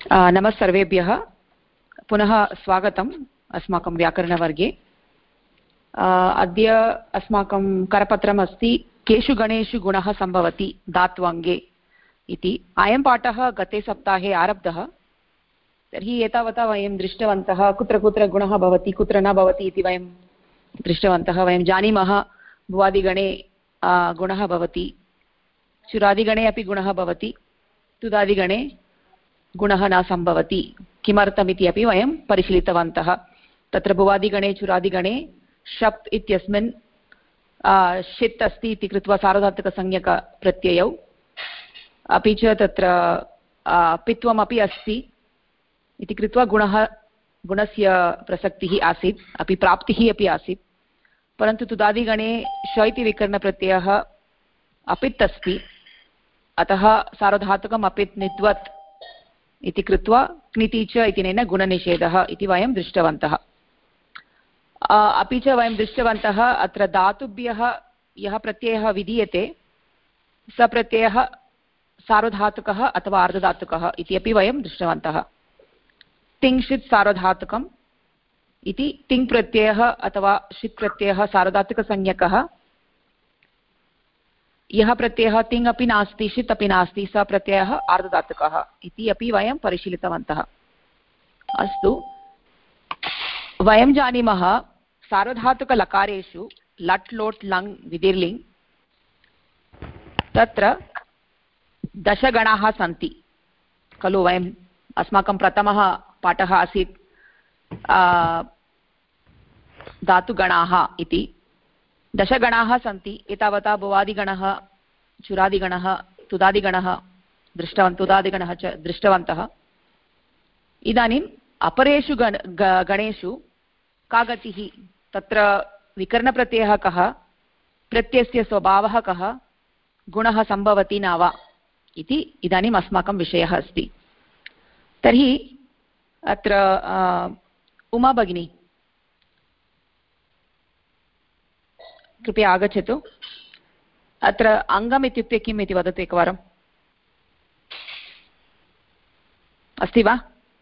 नमः सर्वेभ्यः पुनः स्वागतम् अस्माकं व्याकरणवर्गे। अद्य अस्माकं करपत्रम् अस्ति केषु गणेषु गुणः सम्भवति धात्वङ्गे इति। अयं पाठः गते सप्ताहे आरब्धः। तर्हि एतावता वयं दृष्टवन्तः कुत्र कुत्र गुणः भवति कुत्र न भवति इति वयं दृष्टवन्तः। वयं जानीमः भुवादिगणे गुणः भवति, चुरादिगणे अपि गुणः भवति, तुदादिगणे गुणः न सम्भवति। किमर्थमिति अपि वयं परिशीलितवन्तः। तत्र भुवादिगणे चुरादिगणे शप् इत्यस्मिन् षित् अस्ति इति कृत्वा सार्वधातुकसंज्ञकप्रत्ययौ, अपि च तत्र पित्वमपि अस्ति इति कृत्वा गुणस्य प्रसक्तिः आसीत्, अपि प्राप्तिः अपि आसीत्। परन्तु तुदादिगणे श इति विकरणप्रत्ययः अपित् अस्ति, अतः सार्वधातुकम् अपित् नित्वत् इति कृत्वा क्निति च इत्यनेन गुणनिषेधः इति वयं दृष्टवन्तः। अपि च वयं दृष्टवन्तः अत्र धातुभ्यः यः प्रत्ययः विधीयते स प्रत्ययः सार्वधातुकः अथवा अर्धधातुकः इति अपि वयं दृष्टवन्तः। तिङ्क्षित् सार्वधातुकम् इति तिङ् प्रत्ययः अथवा षित् प्रत्ययः सार्वधातुकसंज्ञकः। यः प्रत्ययः तिङ् अपि नास्ति षित् अपि नास्ति स प्रत्ययः आर्धधातुकः इति अपि वयं परिशीलितवन्तः। अस्तु, वयं जानीमः सार्वधातुकलकारेषु लट् लोट् लङ् विधिर्लिङ् तत्र दशगणाः सन्ति खलु। वयम् अस्माकं प्रथमः पाठः आसीत् धातुगणाः इति। दशगणाः सन्ति। एतावता भुवादिगणः चुरादिगणः तुदादिगणः तुदादिगणः च दृष्टवन्तः। इदानीम् अपरेषु गणेषु का गतिः, तत्र विकरणप्रत्ययः कः, प्रत्ययस्य स्वभावः कः, गुणः सम्भवति न वा इति इदानीम् अस्माकं विषयः अस्ति। तर्हि अत्र उमा भगिनी कृपया आगच्छतु। अत्र अङ्गम् इत्युक्ते किम् इति वदतु एकवारम्। अस्ति वा?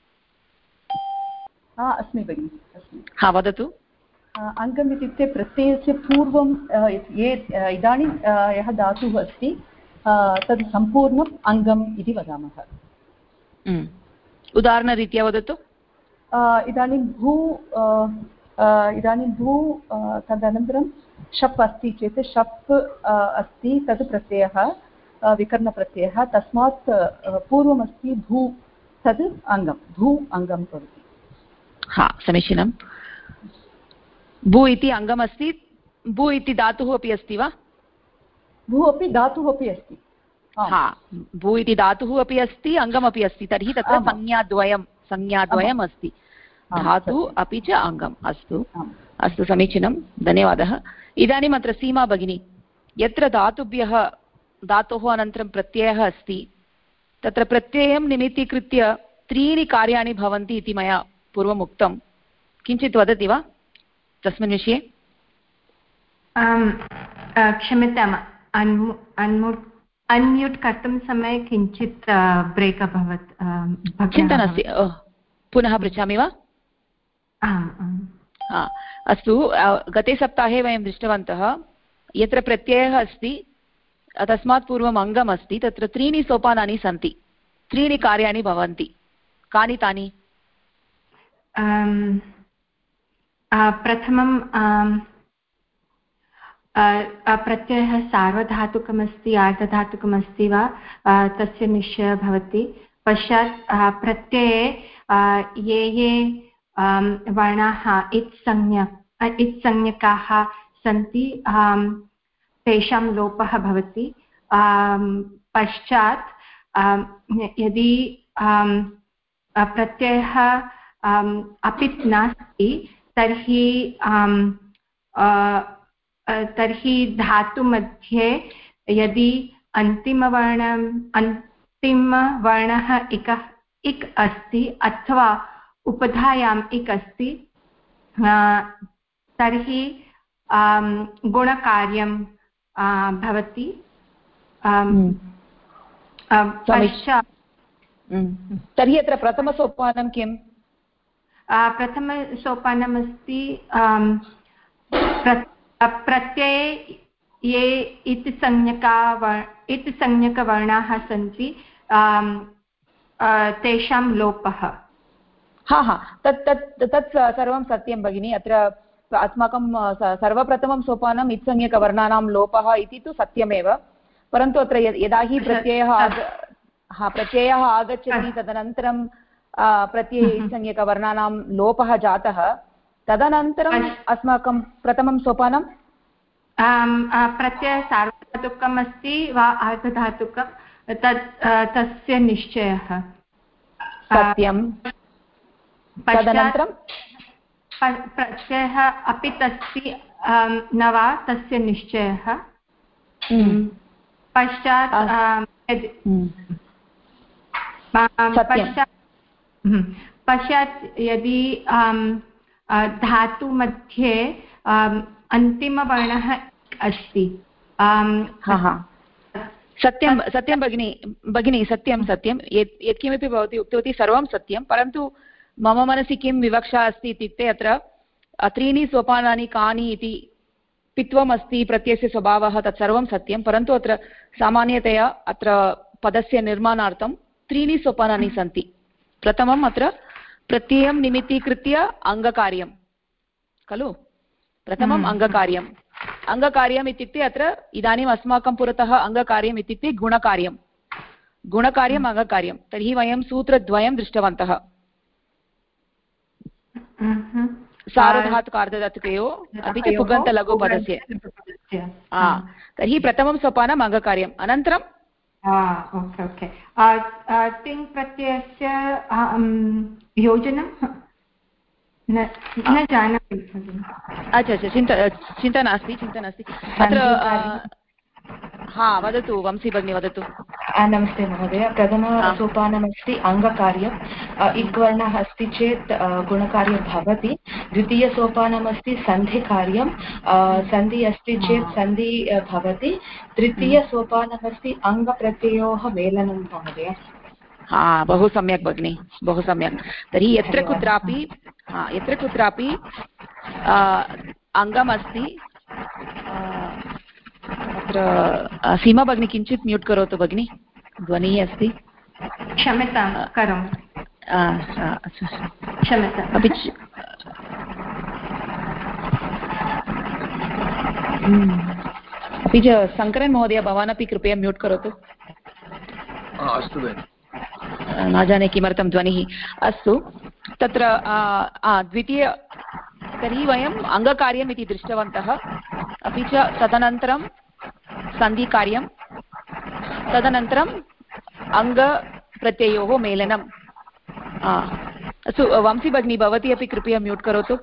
अस्मि भगिनि, अस्मि। हा, वदतु। अङ्गम् इत्युक्ते प्रत्ययस्य पूर्वं इदानीं यः धातुः अस्ति तद् सम्पूर्णम् अङ्गम् इति वदामः। उदाहरणरीत्या वदतु। इदानीं भू तदनन्तरं शप् अस्ति चेत् शप् अस्ति, तद् प्रत्ययः विकरणप्रत्ययः, तस्मात् पूर्वमस्ति भू, तद् अङ्गं, भू अङ्गं भवति। हा, समीचीनं। भू इति अङ्गमस्ति। भू इति धातुः अपि अस्ति वा? भू अपि धातुः अपि अस्ति। हा, भू इति धातुः अपि अस्ति, अङ्गमपि अस्ति। तर्हि तत्र संज्ञाद्वयम् अस्ति, धातु अपि च अङ्गम्। अस्तु अस्तु, समीचीनं, धन्यवादः। इदानीम् अत्र सीमा भगिनी, यत्र धातोः अनन्तरं प्रत्ययः अस्ति तत्र प्रत्ययं निमित्तीकृत्य त्रीणि कार्याणि भवन्ति इति मया पूर्वम् उक्तं। किञ्चित् वदति वा तस्मिन् विषये? क्षम्यताम्, अन्म्यूट् कर्तुं समये किञ्चित् ब्रेक् अभवत्। चिन्ता नास्ति, पुनः पृच्छामि वा? अस्तु, गते सप्ताहे वयं दृष्टवन्तः यत्र प्रत्ययः अस्ति तस्मात् पूर्वम् अङ्गम् अस्ति, तत्र त्रीणि सोपानानि सन्ति, त्रीणि कार्याणि भवन्ति। कानि तानि? प्रथमं प्रत्ययः सार्वधातुकमस्ति आर्धधातुकमस्ति वा तस्य निश्चयः भवति। पश्चात् प्रत्यये ये वर्णाः इत्संज्ञकाः सन्ति तेषां लोपः भवति। पश्चात् यदि प्रत्ययः अपित् नास्ति तर्हि धातुमध्ये यदि अन्तिमवर्णः इक् अस्ति अथवा उपधायाम् इक् अस्ति तर्हि गुणकार्यं भवति। पश्चात् तर्हि अत्र प्रथमसोपानं किम्? प्रथमसोपानमस्ति प्रत्यये ये इति संज्ञकवर्णाः सन्ति तेषां लोपः। तत् सर्वं सत्यं भगिनि। अत्र अस्माकं सर्वप्रथमं सोपानम् इत्संज्ञकवर्णानां लोपः इति तु सत्यमेव, परन्तु अत्र यदा हि प्रत्ययः आगच्छति तदनन्तरं प्रत्यये इत्संज्ञकवर्णानां लोपः जातः, तदनन्तरम् अस्माकं प्रथमं सोपानं प्रत्ययः सार्वधातुकम् अस्ति वा अर्धधातुकं तस्य निश्चयः। सत्यं। तदनन्तरं प्रत्ययः अपि तस्ति न वा तस्य निश्चयः। पश्चात् यदि धातु मध्ये अन्तिमवर्णः अस्ति। सत्यं भगिनी, सत्यं यत्किमपि भवती उक्तवती सर्वं सत्यं, परन्तु मम मनसि किं विवक्षा अस्ति इत्युक्ते अत्र त्रीणि सोपानानि कानि इति पित्वम् अस्ति, प्रत्ययस्य स्वभावः, तत्सर्वं सत्यं, परन्तु अत्र सामान्यतया अत्र पदस्य निर्माणार्थं त्रीणि सोपानानि सन्ति। प्रथमम् अत्र प्रत्ययं निमित्तीकृत्य अङ्गकार्यं खलु। प्रथमम् अङ्गकार्यम् इत्युक्ते अत्र इदानीम् अस्माकं पुरतः अङ्गकार्यम् इत्युक्ते गुणकार्यम् अङ्गकार्यं। तर्हि वयं सूत्रद्वयं दृष्टवन्तः, सार्वधातुकार्धधातुकयोः अपि च पुगन्तलघुपदस्य। तर्हि प्रथमं सोपानम् अङ्गकार्यम्। अनन्तरं तिङ् प्रत्ययस्य योजनं न जानामि। अच्छा, चिन्ता नास्ति। अत्र वदतु वंशी भगिनी, वदतु। नमस्ते महोदय। प्रथमसोपानमस्ति अङ्गकार्यम्। इक् वर्णः अस्ति चेत् गुणकार्यं भवति। द्वितीयसोपानमस्ति सन्धिकार्यं। सन्धि अस्ति चेत् सन्धि भवति। तृतीयसोपानमस्ति अङ्गप्रत्ययोः मेलनं महोदय। बहु सम्यक् भगिनि, बहु सम्यक्। तर्हि यत्र कुत्रापि अङ्गमस्ति, अत्र सीमा भगिनी किञ्चित् म्यूट् करोतु भगिनि, ध्वनिः अस्ति। क्षम्यतां करोमि। क्षम्यताम्। अपि च शङ्करन् महोदय, भवानपि कृपया म्यूट् करोतु। अस्तु भगिनि। न जाने किमर्थं ध्वनिः। अस्तु, तत्र तर्हि वयम् अङ्गकार्यम् इति दृष्टवन्तः, अपि च तदनन्तरं सन्धिकार्यं, तदनन्तरम् अङ्गप्रत्ययोः मेलनम्। अस्तु वंशी भगिनी, भवती अपि कृपया म्यूट् करोतु।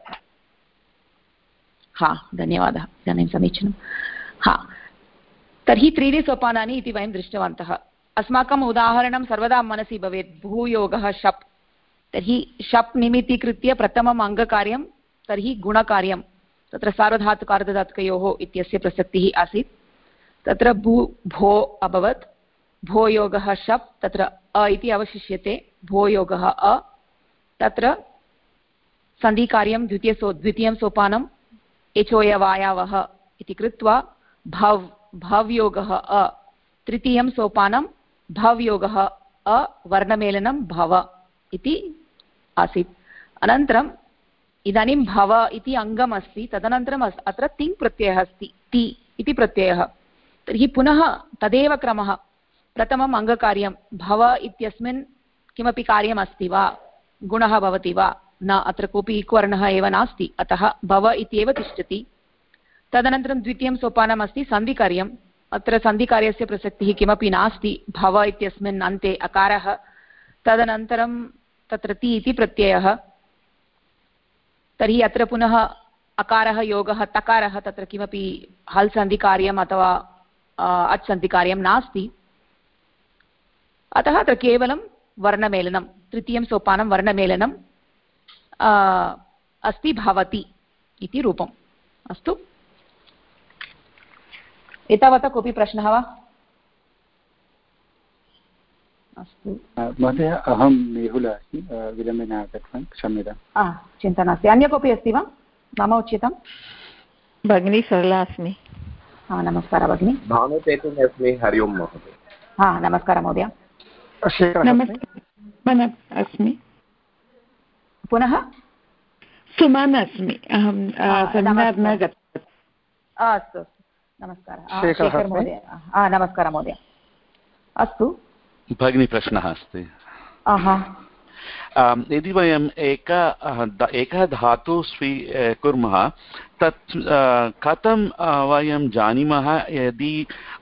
धन्यवादः, इदानीं समीचीनं। तर्हि त्रीणि सोपानानि इति वयं दृष्टवन्तः। अस्माकम् उदाहरणं सर्वदा मनसि भवेत्, भूयोगः शप्। तर्हि शप् निमित्तीकृत्य प्रथमम् अङ्गकार्यं, तर्हि गुणकार्यं, तत्र सार्वधातुकार्धधातुकयोः इत्यस्य प्रसक्तिः आसीत्। तत्र भो अभवत्, भोयोगः शप्, तत्र अ इति अवशिष्यते, भोयोगः अ। तत्र सन्धिकार्यं द्वितीयं सोपानं एचोयवायावः इति कृत्वा भव्योगः अ। तृतीयं सोपानं भव्योगः अ वर्णमेलनं भव इति आसीत्। अनन्तरम् इदानीं भव इति अङ्गम् अस्ति, तदनन्तरम् अत्र तिङ् प्रत्ययः अस्ति, ति इति प्रत्ययः। तर्हि पुनः तदेव क्रमः। प्रथमम् अङ्गकार्यं, भव इत्यस्मिन् किमपि कार्यम् अस्ति वा, गुणः भवति वा न, अत्र कोऽपि इक्वर्णः एव नास्ति, अतः भव इत्येव तिष्ठति। तदनन्तरं द्वितीयं सोपानम् अस्ति सन्धिकार्यम्। अत्र सन्धिकार्यस्य प्रसक्तिः किमपि नास्ति, भव इत्यस्मिन् अन्ते अकारः, तदनन्तरं तत्र ति इति प्रत्ययः। तर्हि अत्र पुनः अकारः योगः तकारः, तत्र किमपि हल् सन्धिकार्यम् अथवा अच् सन्धिकार्यं नास्ति, अतः अत्र केवलं वर्णमेलनं, तृतीयं सोपानं वर्णमेलनं अस्ति, भवति इति रूपम्। अस्तु, एतावता कोऽपि प्रश्नः वा? अस्तु महोदय अहं मेहुला अस्मि विलम्बेन आगतवान् क्षम्यताम्। चिन्ता नास्ति। अन्य कोऽपि अस्ति वा? मम उच्यतां भगिनी सरला अस्मि। नमस्कारः भगिनी। भानुचैतन्य अस्मि। हरि ओम् महोदय। नमस्कारः महोदय। अस्मि पुनः सुमन अस्मि। अहं सेमिनार् न गतवती। अस्तु नमस्कारः शेखर महोदय। नमस्कारः महोदय। अस्तु भगिनी प्रश्नः अस्ति। यदि वयम् एकः धातु स्वीकुर्मः तत् कथं वयं जानीमः यदि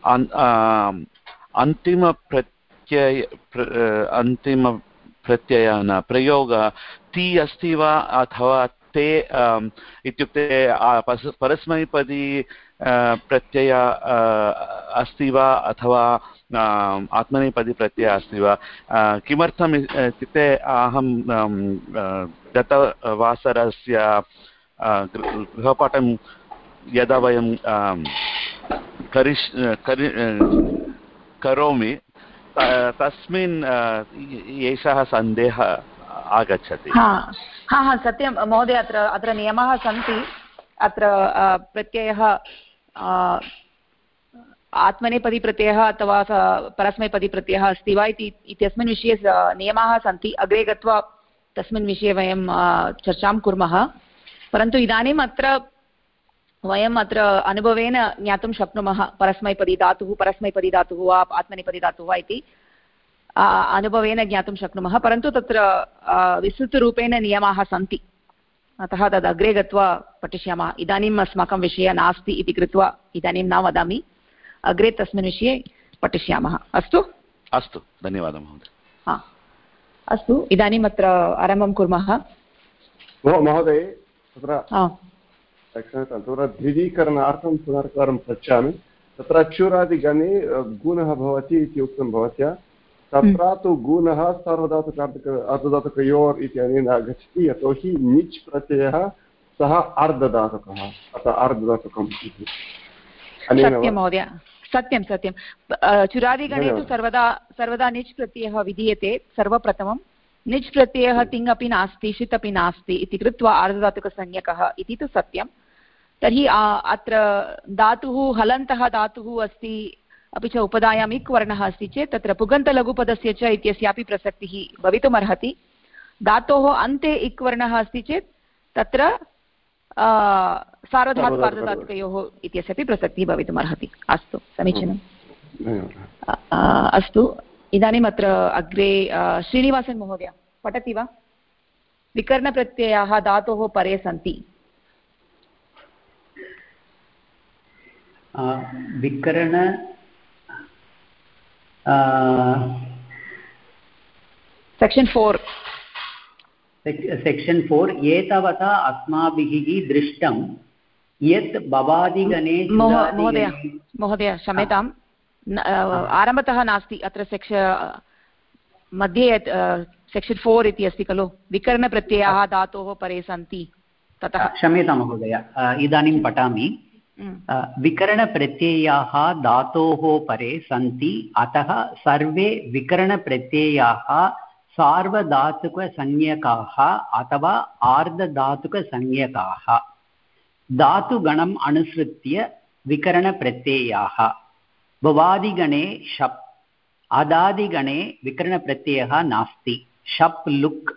अन्तिमप्रत्ययः न प्रयोगः ति अस्ति वा अथवा ते इत्युक्ते परस्मैपदी प्रत्यय अस्ति वा अथवा आत्मनेपदी प्रत्ययः अस्ति वा? किमर्थम् इत्युक्ते अहं गतवासरस्य गृहपाठं यदा वयं करोमि तस्मिन् एषः सन्देहः आगच्छति। सत्यं महोदय। अत्र नियमाः सन्ति। अत्र प्रत्ययः आत्मनेपदी प्रत्ययः अथवा परस्मैपदी प्रत्ययः अस्ति वा इत्यस्मिन् विषये नियमाः सन्ति। अग्रे गत्वा तस्मिन् विषये वयं चर्चां कुर्मः। परन्तु इदानीम् वयम् अत्र अनुभवेन ज्ञातुं शक्नुमः परस्मैपदी धातुः वा आत्मनेपदी धातुः वा इति अनुभवेन ज्ञातुं शक्नुमः। परन्तु तत्र विस्तृतरूपेण नियमाः सन्ति। अतः तद् अग्रे गत्वा पठिष्यामः। इदानीम् अस्माकं विषयः नास्ति इति कृत्वा इदानीं न वदामि। अग्रे तस्मिन् विषये पठिष्यामः। अस्तु अस्तु धन्यवादः महोदय। अस्तु इदानीम् अत्र आरम्भं कुर्मः। महोदय तत्र दृढीकरणार्थं पुनर्कारं पृच्छामि। तत्र चुरादिगणे गुणः भवति इति उक्तं भवत्या। तत्र तु गुणः सार्वधातुकार्धधातुकयोर् इत्यनेन आगच्छति यतोहि निच् प्रत्ययः सः अर्धधातुकः अतः अर्धधातुकम् इति। सत्यं महोदय सत्यं। चुरादिगणे तु सर्वदा निच् प्रत्ययः विधीयते। सर्वप्रथमं निच् प्रत्ययः तिङ् अपि नास्ति षित् अपि नास्ति इति कृत्वा आर्धधातुकसंज्ञकः इति तु सत्यं। तर्हि अत्र धातुः हलन्तः धातुः अस्ति अपि च उपधायाम् इक् वर्णः अस्ति चेत् तत्र पुगन्तलघुपदस्य च इत्यस्यापि प्रसक्तिः भवितुमर्हति। धातोः अन्ते इक् वर्णः अस्ति चेत् तत्र सार्वधातुकार्धधातुकयोः इत्यस्यापि प्रसक्तिः भवितुमर्हति। अस्तु समीचीनम्। अस्तु इदानीम् अत्र अग्रे श्रीनिवासन् महोदय पठति वा? विकरणप्रत्ययाः धातोः परे सन्ति। विकरण सेक्शन् 4 एतावता अस्माभिः दृष्टं यत् भवादिगणे महोदय क्षम्यताम् आरम्भतः नास्ति। अत्र मध्ये सेक्शन् 4 इति अस्ति खलु। विकरणप्रत्ययाः धातोः परे सन्ति ततः। क्षम्यतां महोदय इदानीं पठामि। विकरणप्रत्ययाः धातोः परे सन्ति अतः सर्वे विकरणप्रत्ययाः सार्वधातुकसंज्ञकाः अथवा आर्धधातुकसंज्ञकाः। धातुगणम् अनुसृत्य विकरणप्रत्ययाः। भवादिगणे शप् अदादिगणे विकरणप्रत्ययः नास्ति। शप् लुक्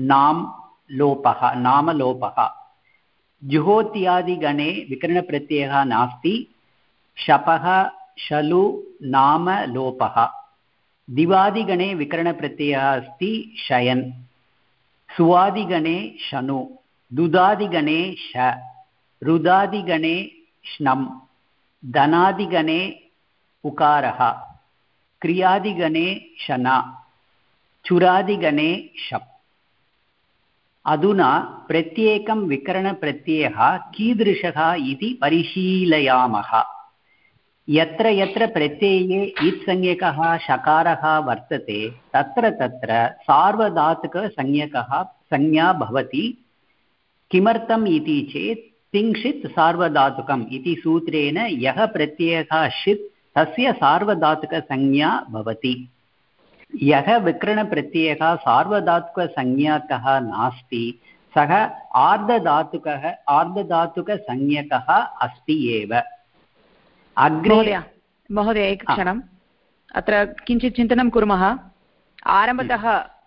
नामलोपः। जुहोत्यादिगणे विकरणप्रत्ययः नास्ति। शपः शलु नामलोपः। दिवादिगणे विकरणप्रत्ययः अस्ति शयन्। सुवादिगणे शनु। दुदादिगणे श। रुदादिगणे श्नम्। धनादिगणे उकारः। क्रियादिगणे शना। चुरादिगणे शप्। अधुना प्रत्येकं विकरणप्रत्ययः कीदृशः इति परिशीलयामः। यत्र यत्र प्रत्यये इत्संज्ञकः शकारः वर्तते तत्र तत्र सार्वधातुकसंज्ञा भवति। किमर्थम् इति चेत् तिङ्क्षित् सार्वधातुकम् इति सूत्रेण यः प्रत्ययः षित् तस्य सार्वधातुकसंज्ञा भवति। यः विकरणप्रत्ययः सार्वधातुकसंज्ञकः नास्ति सः आर्धधातुकसंज्ञकः अस्ति एव। अग्रे महोदय एकक्षणम् अत्र किञ्चित् चिन्तनं कुर्मः। आरम्भतः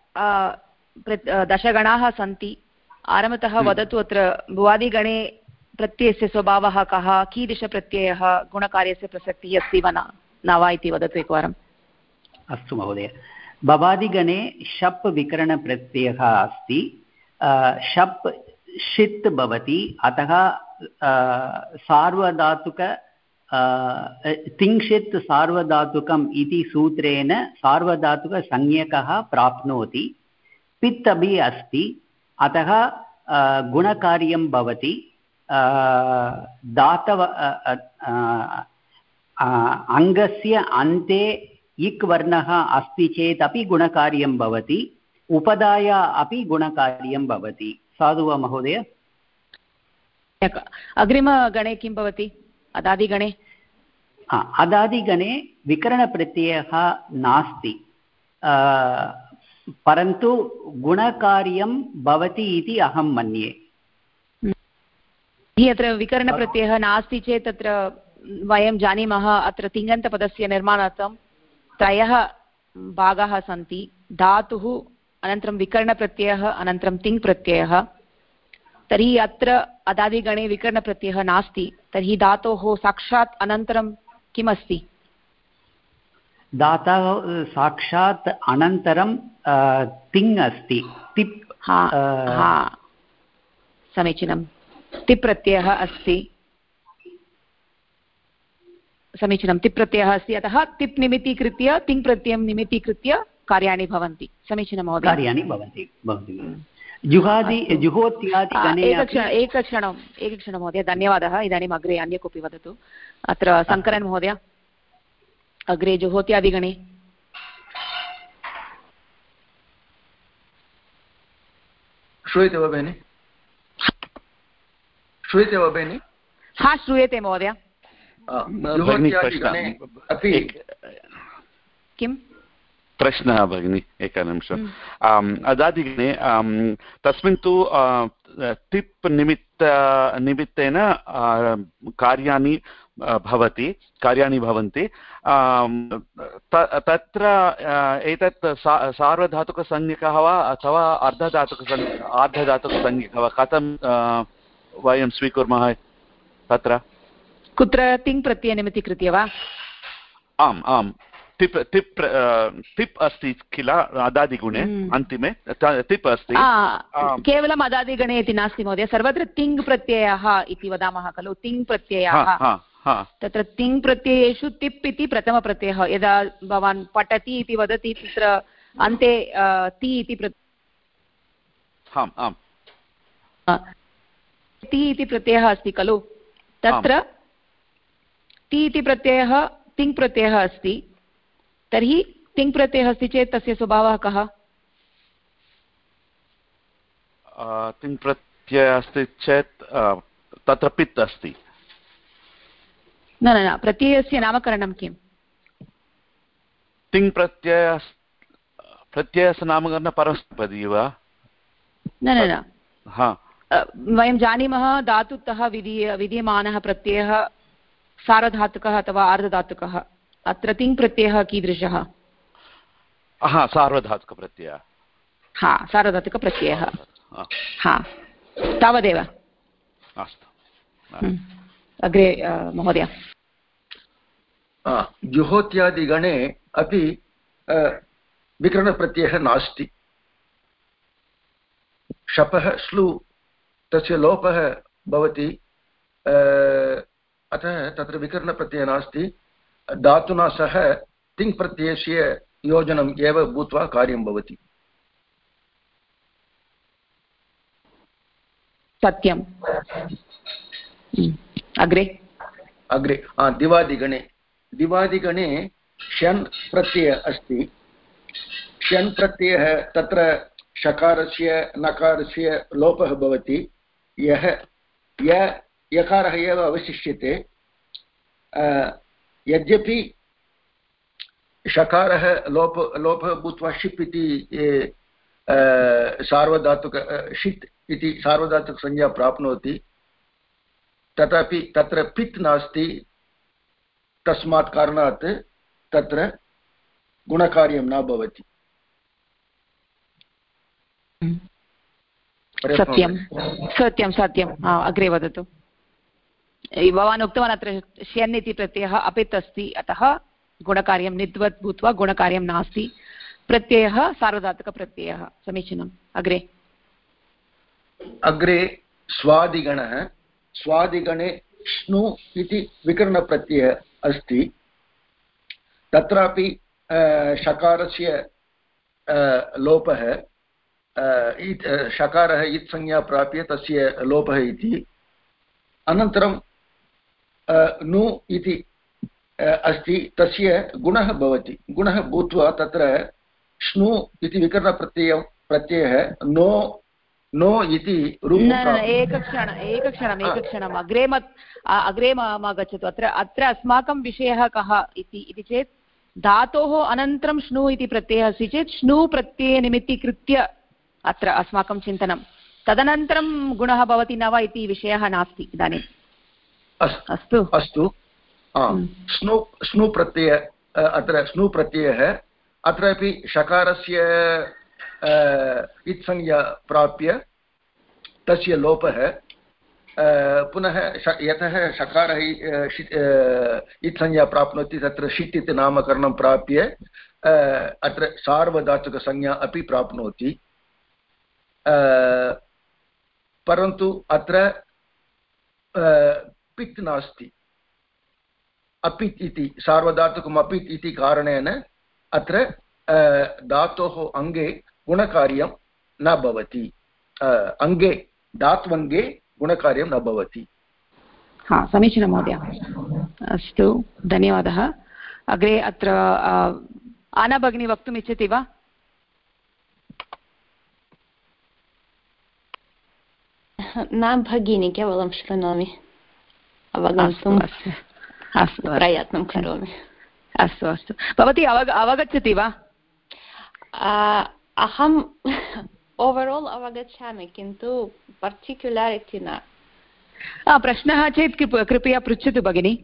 दशगणाः सन्ति। आरम्भतः वदतु अत्र भुवादिगणे प्रत्ययस्य स्वभावः कः, कीदृशप्रत्ययः, गुणकार्यस्य प्रसक्तिः अस्ति वा न वा इति वदतु एकवारम्। अस्तु महोदय, भवादिगणे शप् विकरणप्रत्ययः अस्ति। शप् षित् भवति, अतः सार्वधातुक तिङ्क्षित् सार्वधातुकम् इति सूत्रेण सार्वधातुकसंज्ञकः प्राप्नोति। पित् अपि अस्ति, अतः गुणकार्यं भवति। धातव अङ्गस्य अन्ते इक् वर्णः अस्ति चेत् अपि गुणकार्यं भवति। उपधाय अपि गुणकार्यं भवति। साधु वा महोदय? अग्रिमगणे किं भवति? अदादिगणे? अदादिगणे विकरणप्रत्ययः नास्ति, परन्तु गुणकार्यं भवति इति अहं मन्ये। अत्र विकरणप्रत्ययः नास्ति चेत् तत्र वयं जानीमः अत्र तिङन्तपदस्य निर्माणार्थं त्रयः भागाः सन्ति। धातुः, अनन्तरं विकरणप्रत्ययः, अनन्तरं तिङ् प्रत्ययः। तर्हि अत्र अदादिगणे विकरणप्रत्ययः नास्ति, तर्हि धातोः साक्षात् अनन्तरं किम् अस्ति? धातोः साक्षात् अनन्तरं तिङ् अस्ति। तिप्। समीचीनं। तिप् प्रत्ययः अस्ति। समीचीनं, तिप् प्रत्ययः अस्ति, अतः तिप् निमित्तीकृत्य तिङ् प्रत्ययं निमित्तीकृत्य कार्याणि भवन्ति। समीचीनं महोदय। कार्याणि भवन्ति। जुहोत्यादिगणे एकक्षणं महोदय, धन्यवादः। इदानीम् अग्रे अन्य कोऽपि वदतु। अत्र शङ्करन् महोदय, अग्रे जुहोत्यादिगणे। श्रूयते वा भगिनि? श्रूयते वा भगिनि? हा, श्रूयते महोदय। किम् प्रश्नः भगिनि? एकनिमिषम्। अदादिगणे तस्मिन् तु तिप् निमित्तेन कार्याणि भवन्ति। तत्र एतत् सार्वधातुकसंज्ञकः वा अथवा अर्धधातुकसंज्ञकः वा, कथं वयं स्वीकुर्मः तत्र? कुत्र तिङ् प्रत्ययनिमित्तीकृत्य वा? आम् आम्, तिप् अस्ति किल अदादिगुणे, अन्तिमे तिप् अस्ति। केवलम् अदादिगणे इति नास्ति महोदय, सर्वत्र तिङ् प्रत्ययः इति वदामः खलु। तिङ् प्रत्ययः, तत्र तिङ् प्रत्ययेषु तिप् इति प्रथमप्रत्ययः। यदा भवान् पठति इति वदति, तत्र अन्ते ति इति ति इति प्रत्ययः अस्ति खलु। तत्र ति इति प्रत्ययः तिङ् प्रत्ययः अस्ति। तर्हि तिङ् प्रत्ययः अस्ति चेत् तस्य स्वभावः कः? तिङ् प्रत्ययः अस्ति चेत् तत्र पित् अस्ति। न, प्रत्ययस्य नामकरणं किम्? तिङ् प्रत्ययस्य नामकरणं परस्पदी वा? न, वयं जानीमः धातुतः विद्यमानः प्रत्ययः सार्वधातुकः अथवा अर्धधातुकः। अत्र तिङ् प्रत्ययः कीदृशः? सार्वधातुकप्रत्ययः। सार्वधातुकप्रत्ययः। तावदेव। अस्तु, अग्रे महोदय। जुहोत्यादिगणे अपि विकरणप्रत्ययः नास्ति। शपः श्लू तस्य लोपः भवति, अतः तत्र विकरणप्रत्ययः नास्ति। धातुना सह तिङ् प्रत्ययस्य योजनम् एव भूत्वा कार्यं भवति। सत्यम्। अग्रे दिवादिगणे ष्यन् प्रत्ययः अस्ति। ष्यन् प्रत्ययः तत्र षकारस्य नकारस्य लोपः भवति। यकारः एव अवशिष्यते। यद्यपि शकारः लोपः भूत्वा शिप् इति सार्वधातुक षित् इति सार्वधातुकसंज्ञा प्राप्नोति, तथापि तत्र पित् नास्ति, तस्मात् कारणात् तत्र गुणकार्यं न भवति। सत्यं सत्यं सत्यम्। अग्रे वदतु। भवान् उक्तवान् अत्र श्यन् इति प्रत्ययः अपित् अस्ति, अतः गुणकार्यं निद्वत् भूत्वा गुणकार्यं नास्ति। प्रत्ययः सार्वधातुकप्रत्ययः। समीचीनम्। अग्रे अग्रे स्वादिगणः। स्वादिगणे श्नु इति विकरणप्रत्ययः अस्ति। तत्रापि शकारस्य लोपः, शकारः इत् संज्ञा प्राप्य तस्य लोपः इति। अनन्तरं नु इति अस्ति, तस्य गुणः भवति। गुणः भूत्वा तत्र श्नु इति विकरणप्रत्ययः नो इति रूपं। एकक्षणम् अग्रे मा गच्छतु। अत्र अस्माकं विषयः कः इति चेत् धातोः अनन्तरं श्नु इति प्रत्ययः अस्ति चेत् श्नु प्रत्ययनिमित्तीकृत्य अत्र अस्माकं चिन्तनं। तदनन्तरं गुणः भवति न वा इति विषयः नास्ति इदानीम्। अस्तु अस्तु। स्नु प्रत्यय, अत्र स्नु प्रत्ययः, अत्रापि शकारस्य इत्संज्ञा प्राप्य तस्य लोपः। पुनः यतः शकारः इत्संज्ञा प्राप्नोति, तत्र षित् इति नामकरणं प्राप्य अत्र सार्वधातुकसंज्ञा अपि प्राप्नोति। परन्तु अत्र पित् नास्ति, अपित् इति सार्वधातुकम् अपित् इति कारणेन अत्र धातोः अङ्गे गुणकार्यं न भवति। अङ्गे धात्वङ्गे गुणकार्यं न भवति। समीचीनं महोदय। अस्तु, धन्यवादः। अग्रे अत्र आना भगिनी वक्तुम् इच्छति वा? न भगिनी, केवलं शृणोमि, अवगन्तुं प्रयत्नं करोमि। अस्तु अस्तु। भवती अवगच्छति वा? अहम् ओवराल् अवगच्छामि, किन्तु पर्टिक्युलर् इति न। प्रश्नः चेत् कृपया पृच्छतु भगिनि।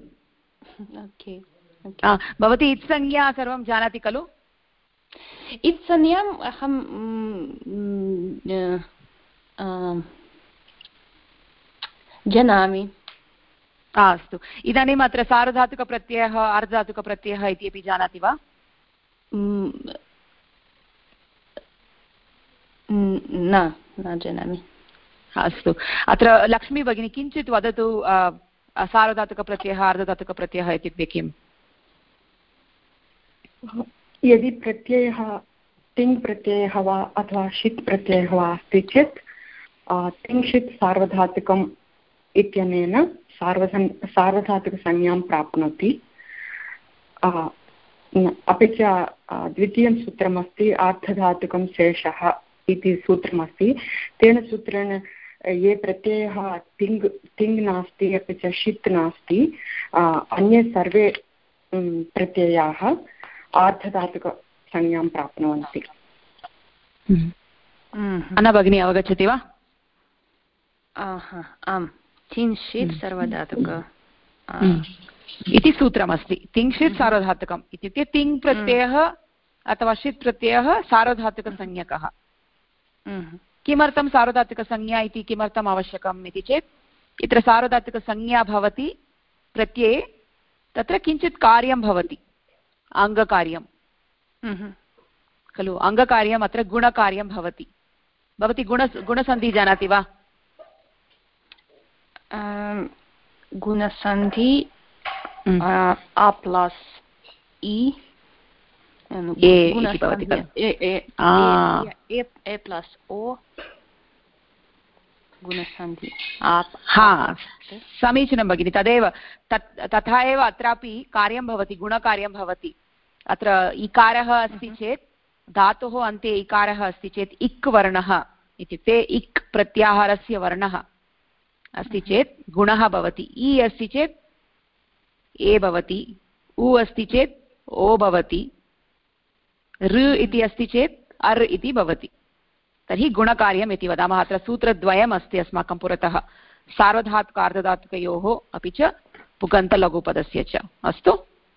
भवती इत्संज्ञा सर्वं जानाति खलु? इत्संज्ञाम् अहं जानामि। अस्तु, इदानीम् अत्र सार्वधातुकप्रत्ययः अर्धधातुकप्रत्ययः इति अपि जानाति वा? न जानामि। अस्तु, अत्र लक्ष्मी भगिनी किञ्चित् वदतु, सार्वधातुकप्रत्ययः अर्धधातुकप्रत्ययः इत्युक्ते किम्? यदि प्रत्ययः तिङ् प्रत्ययः वा अथवा षित् प्रत्ययः वा अस्ति चेत् तिङ् षित् सार्वधातुकम् इत्यनेन सार्वधातुकसंज्ञां प्राप्नोति। अपि च द्वितीयं सूत्रमस्ति आर्धधातुकं शेषः इति सूत्रमस्ति। तेन सूत्रेण ये प्रत्ययः तिङ् नास्ति अपि च षित् नास्ति, अन्ये सर्वे प्रत्ययाः आर्धधातुकसंज्ञां प्राप्नुवन्ति। अन्ना भगिनी अवगच्छति वा? आम्, तिङ् सार्वधातुक इति सूत्रमस्ति। तिङ् सार्वधातुकम् इत्युक्ते तिङ् प्रत्ययः अथवा षित् प्रत्ययः सार्वधातुकसंज्ञकः। किमर्थं सार्वधातुकसंज्ञा इति किमर्थम् आवश्यकम् इति चेत् इत्र सार्वधातुकसंज्ञा भवति प्रत्यये, तत्र किञ्चित् कार्यं भवति, अङ्गकार्यं खलु। अङ्गकार्यम् अत्र गुणकार्यं भवति। भवती गुणसन्धि जानाति वा? गुणसन्धि अ प्लस् इ ए प्लस् ओ गुणसन्धि। समीचीनं भगिनि, तदेव तथा एव अत्रापि कार्यं भवति, गुणकार्यं भवति। अत्र इकारः अस्ति चेत्, धातोः अन्ते इकारः अस्ति चेत् इक् वर्णः इत्युक्ते इक् प्रत्याहारस्य वर्णः अस्ति चेत् गुणः भवति। इ अस्ति चेत् ए भवति, उ अस्ति चेत् ओ भवति, ऋ इति अस्ति चेत् अर् इति भवति, तर्हि गुणकार्यम् इति वदामः। अत्र सूत्रद्वयम् अस्ति अस्माकं पुरतः, सार्वधातुकार्धधातुकयोः अपि च पुगन्तलघुपदस्य च। अस्तु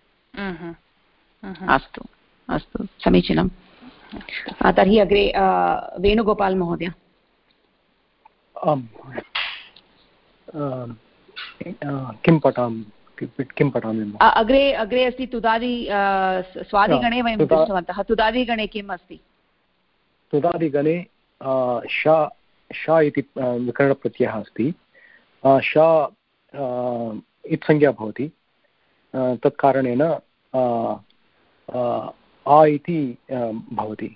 अस्तु अस्तु समीचीनं। तर्हि अग्रे वेणुगोपाल् महोदय। किं पठामि? अग्रे अस्ति तुदादि, स्वादिगणे वयं दृष्टवन्तः। तुदादिगणे किम् अस्ति? तुदादिगणे श इति विकरणप्रत्ययः अस्ति। श इत्संज्ञा भवति, तत्कारणेन आ इति भवति।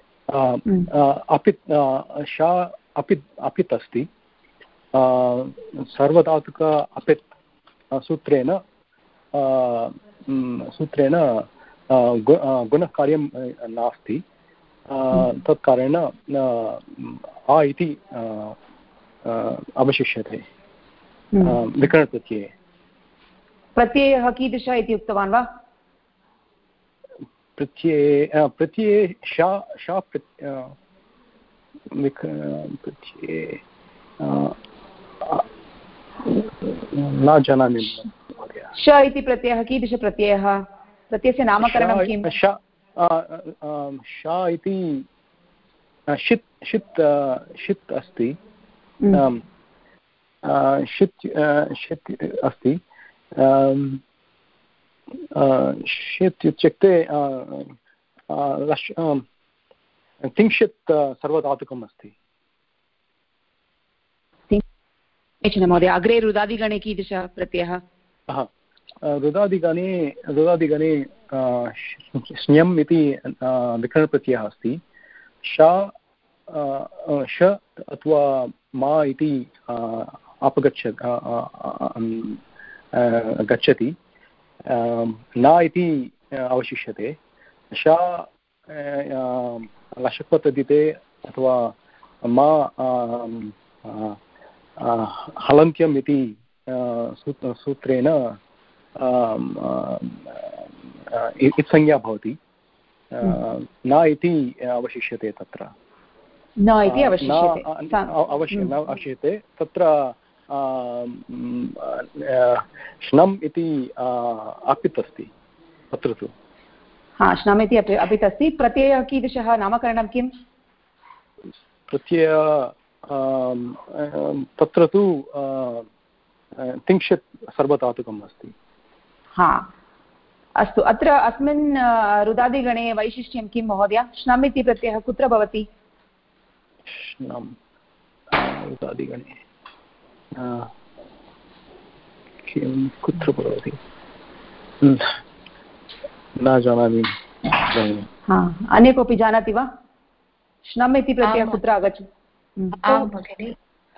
अपित् अस्ति, सार्वधातुक अपित् सूत्रेण गुणकार्यं नास्ति, तत्कारणेन आ इति अवशिष्यते विकरणप्रत्यये। प्रत्ययः कीदृशः इति उक्तवान् वा? प्रत्यये न जानामि। श इति प्रत्ययः कीदृशप्रत्ययः? प्रत्ययस्य नामकरणं किम्? श इति षित् अस्ति, षित् अस्ति। षित् इत्युक्ते तिंशित् सर्वधातुकम् अस्ति। महोदय, अग्रे रुदादिगणे कीदृशः प्रत्ययः? रुदादिगणे स्न्यम् इति विकरणप्रत्ययः अस्ति। श अथवा मा इति गच्छति, न इति अवशिष्यते। श लशक्पतदिते अथवा मा हलन्त्यम् इति सूत्रेण इत्संज्ञा भवति, न इति अवशिष्यते। तत्र न इति अवशिष्यते तत्र श्नम् इति अपित् अस्ति। तत्र तु श्नम् इति अपित् अस्ति। प्रत्ययः कीदृशः? नामकरणं किम्? प्रत्यय तत्र तु तिंशित् सर्वधातुकम् अस्ति। अस्तु, अत्र अस्मिन् रुदादिगणे वैशिष्ट्यं किं महोदय? श्नम् इति प्रत्ययः कुत्र भवति? श्नम् रुदादिगणे कुत्र भवति न जानामि। अन्य कोऽपि जानाति वा? श्नम् इति प्रत्ययः कुत्र आगच्छति? आं भगिनि,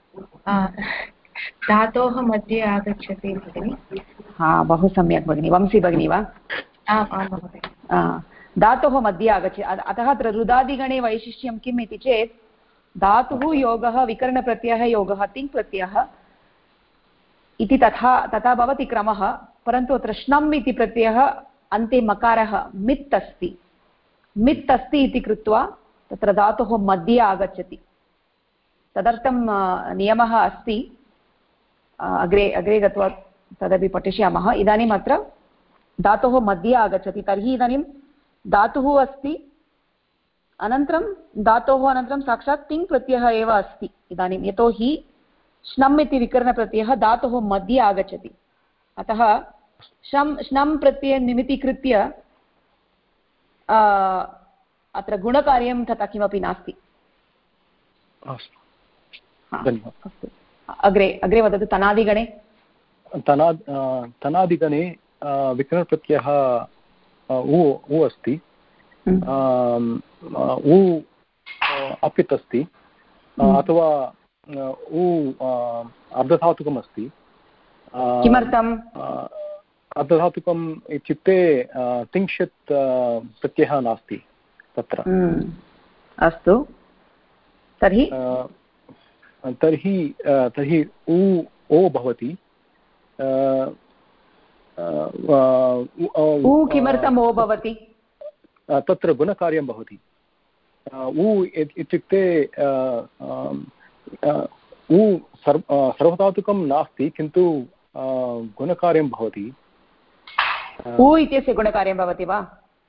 धातोः मध्ये आगच्छति भगिनि। बहु सम्यक् भगिनि। वंशी भगिनी वा? आम् आं महोदय। धातोः मध्ये आगच्छति। अतः अत्र रुदादिगणे वैशिष्ट्यं किम् इति चेत् धातुः योगः, विकरणप्रत्ययः योगः, तिङ् प्रत्ययः इति तथा भवति क्रमः, परन्तु अत्र श्नम् इति प्रत्ययः अन्ते मकारः मित् अस्ति। मित् अस्ति इति कृत्वा तत्र धातोः मध्ये आगच्छति। तदर्थं नियमः अस्ति, अग्रे गत्वा तदपि पठिष्यामः। इदानीम् अत्र धातोः मध्ये आगच्छति, तर्हि इदानीं धातुः अस्ति, अनन्तरं धातोः अनन्तरं साक्षात् तिङ् प्रत्ययः एव अस्ति इदानीं, यतोहि श्नम् इति विकरणप्रत्ययः धातोः मध्ये आगच्छति। अतः श्नम् प्रत्ययं निमित्तीकृत्य अत्र गुणकार्यं तथा किमपि नास्ति। अग्रे वदतु। तनादिगणे विकरणप्रत्ययः उ अस्ति, उ अपित् अस्ति, अथवा उ अर्धधातुकम् अस्ति। किमर्थम् अर्धधातुकम् इत्युक्ते तिंशित् प्रत्ययः नास्ति तत्र। अस्तु, तर्हि उ ओ भवति। किमर्थम् ओ भवति? तत्र गुणकार्यं भवति। उ इत्युक्ते उ सर्वधातुकं नास्ति किन्तु गुणकार्यं भवति। उ इत्यस्य गुणकार्यं भवति वा?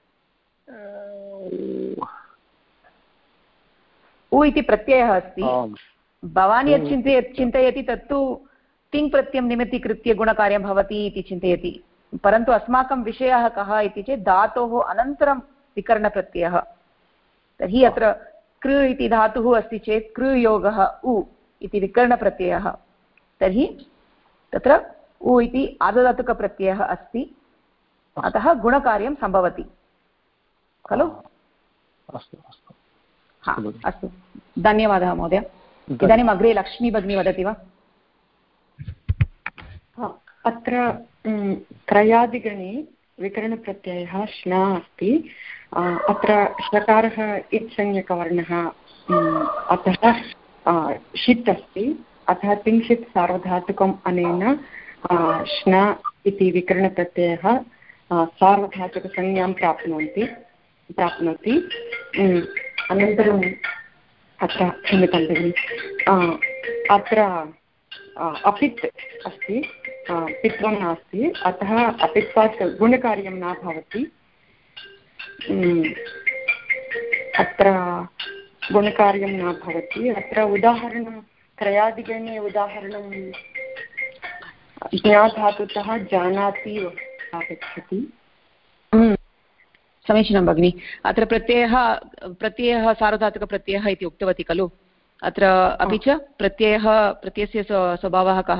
उ इति प्रत्ययः अस्ति। भवान् यत् चिन्तयति तत्तु तिङ् प्रत्ययं निमित्तीकृत्य गुणकार्यं भवति इति चिन्तयति, परन्तु अस्माकं विषयः कः इति चेत् धातोः अनन्तरं विकरणप्रत्ययः। तर्हि अत्र कृ इति धातुः अस्ति चेत् कृयोगः उ इति विकरणप्रत्ययः, तर्हि तत्र उ इति आर्धधातुकप्रत्ययः अस्ति, अतः गुणकार्यं सम्भवति खलु? अस्तु अस्तु, हा अस्तु, धन्यवादः महोदय। इदानीम् अग्रे लक्ष्मी भगिनी वदति वा? अत्र क्रयादिगणे विकरणप्रत्ययः श्ना अस्ति। अत्र षकारः इत्संज्ञकवर्णः, अतः षित् अस्ति, अतः तिङ्क्षित् सार्वधातुकम् अनेन श्ना इति विकरणप्रत्ययः सार्वधातुकसंज्ञां प्राप्नोति। अनन्तरम् अत्र क्षम्यतां भगिनि, अत्र अपित् अस्ति, पित्वं नास्ति, अतः अपित्वात् गुणकार्यं न भवति। अत्र गुणकार्यं न भवति। अत्र उदाहरणं क्रयादिगणे उदाहरणं ज्ञाधातुतः जानाति आगच्छति। समीचीनं भगिनि। अत्र प्रत्ययः सार्वधातुकप्रत्ययः इति उक्तवती खलु? अत्र अपि च प्रत्ययस्य स्वभावः कः?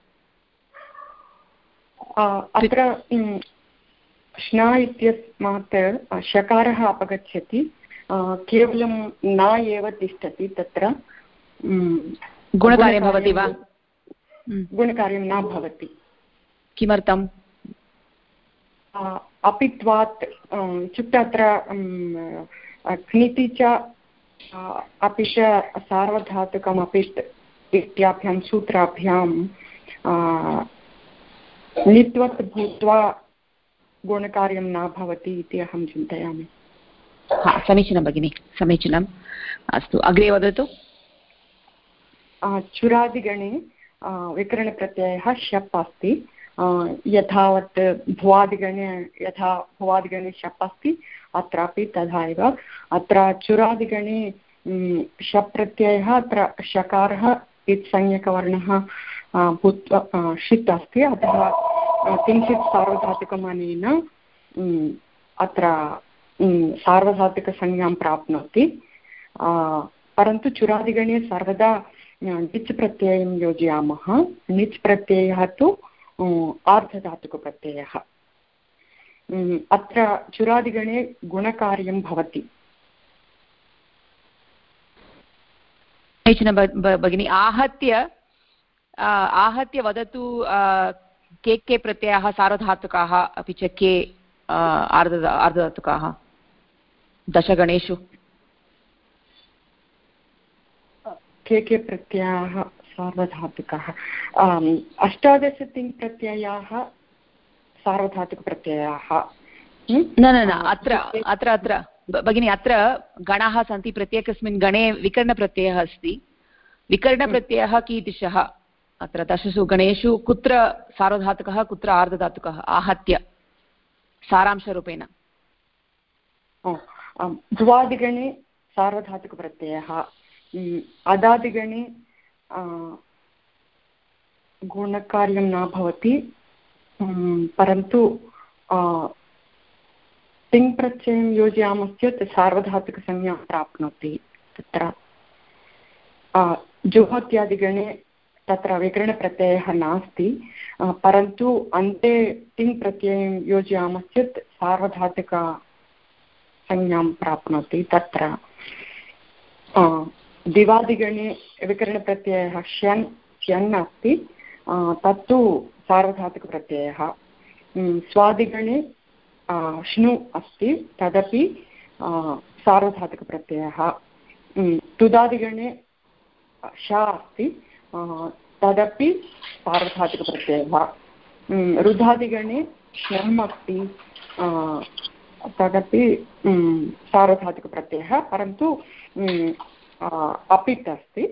अत्र श्ना इत्यस्मात् षकारः अपगच्छति, केवलं न एव तिष्ठति, तत्र गुणकार्यं भवति वा? गुणकार्यं न भवति। किमर्थम्? अपित्वात् इत्युक्ते अत्र क्निति च अपि च सार्वधातुकम् अपित् इत्याभ्यां सूत्राभ्यां नित्वत् भूत्वा गुणकार्यं न भवति इति अहं चिन्तयामि। हा, समीचीनं भगिनि, समीचीनम्। अस्तु, अग्रे वदतु। चुरादिगणे विकरणप्रत्ययः शप् अस्ति। यथावत् भुवादिगणे शप् अस्ति, अत्रापि तथा एव। अत्र चुरादिगणे शप् प्रत्ययः, अत्र षकारः इत्संज्ञकवर्णः भूत्वा षित् अस्ति, अतः किञ्चित् सार्वधातुकम् अनेन अत्र सार्वधातुकसंज्ञां प्राप्नोति। परन्तु चुरादिगणे सर्वदा णिच् प्रत्ययं योजयामः। णिच् प्रत्ययः तु आर्धधातुकप्रत्ययः। अत्र चुरादिगणे गुणकार्यं भवति। भगिनी, आहत्य वदतु, के प्रत्ययाः सार्वधातुकाः अपि च के आर्धधातुकाः दशगणेषु? के प्रत्ययाः सार्वधातुकाः? 18 तिङ्प्रत्ययाः सार्वधातुकप्रत्ययाः। न अत्र भगिनि, अत्र गणाः सन्ति, प्रत्येकस्मिन् गणे विकरणप्रत्ययः अस्ति। विकरणप्रत्ययः कीदृशः? अत्र 10 गणेषु कुत्र सार्वधातुकः, कुत्र आर्धधातुकः आहत्य सारांशरूपेण? ध्रुवादिगणे सार्वधातुकप्रत्ययः, अदादिगणे गुणकार्यं न भवति, परन्तु तिङ्प्रत्ययं योजयामश्चेत् सार्वधातुकसंज्ञां प्राप्नोति। तत्र जुहोत्यादिगणे तत्र विकरणप्रत्ययः नास्ति, परन्तु अन्ते तिङ्प्रत्ययं योजयामश्चेत् सार्वधातुकसंज्ञां प्राप्नोति। तत्र दिवादिगणे विकरणप्रत्ययः श्यन् अस्ति, तत्तु सार्वधातुकप्रत्ययः। स्वादिगणे श्नु अस्ति, तदपि सार्वधातुकप्रत्ययः। तुदादिगणे शा अस्ति, तदपि सार्वधातुकप्रत्ययः। रुधादिगणे श्नम् अस्ति, तदपि सार्वधातुकप्रत्ययः, परन्तु अपित् अस्ति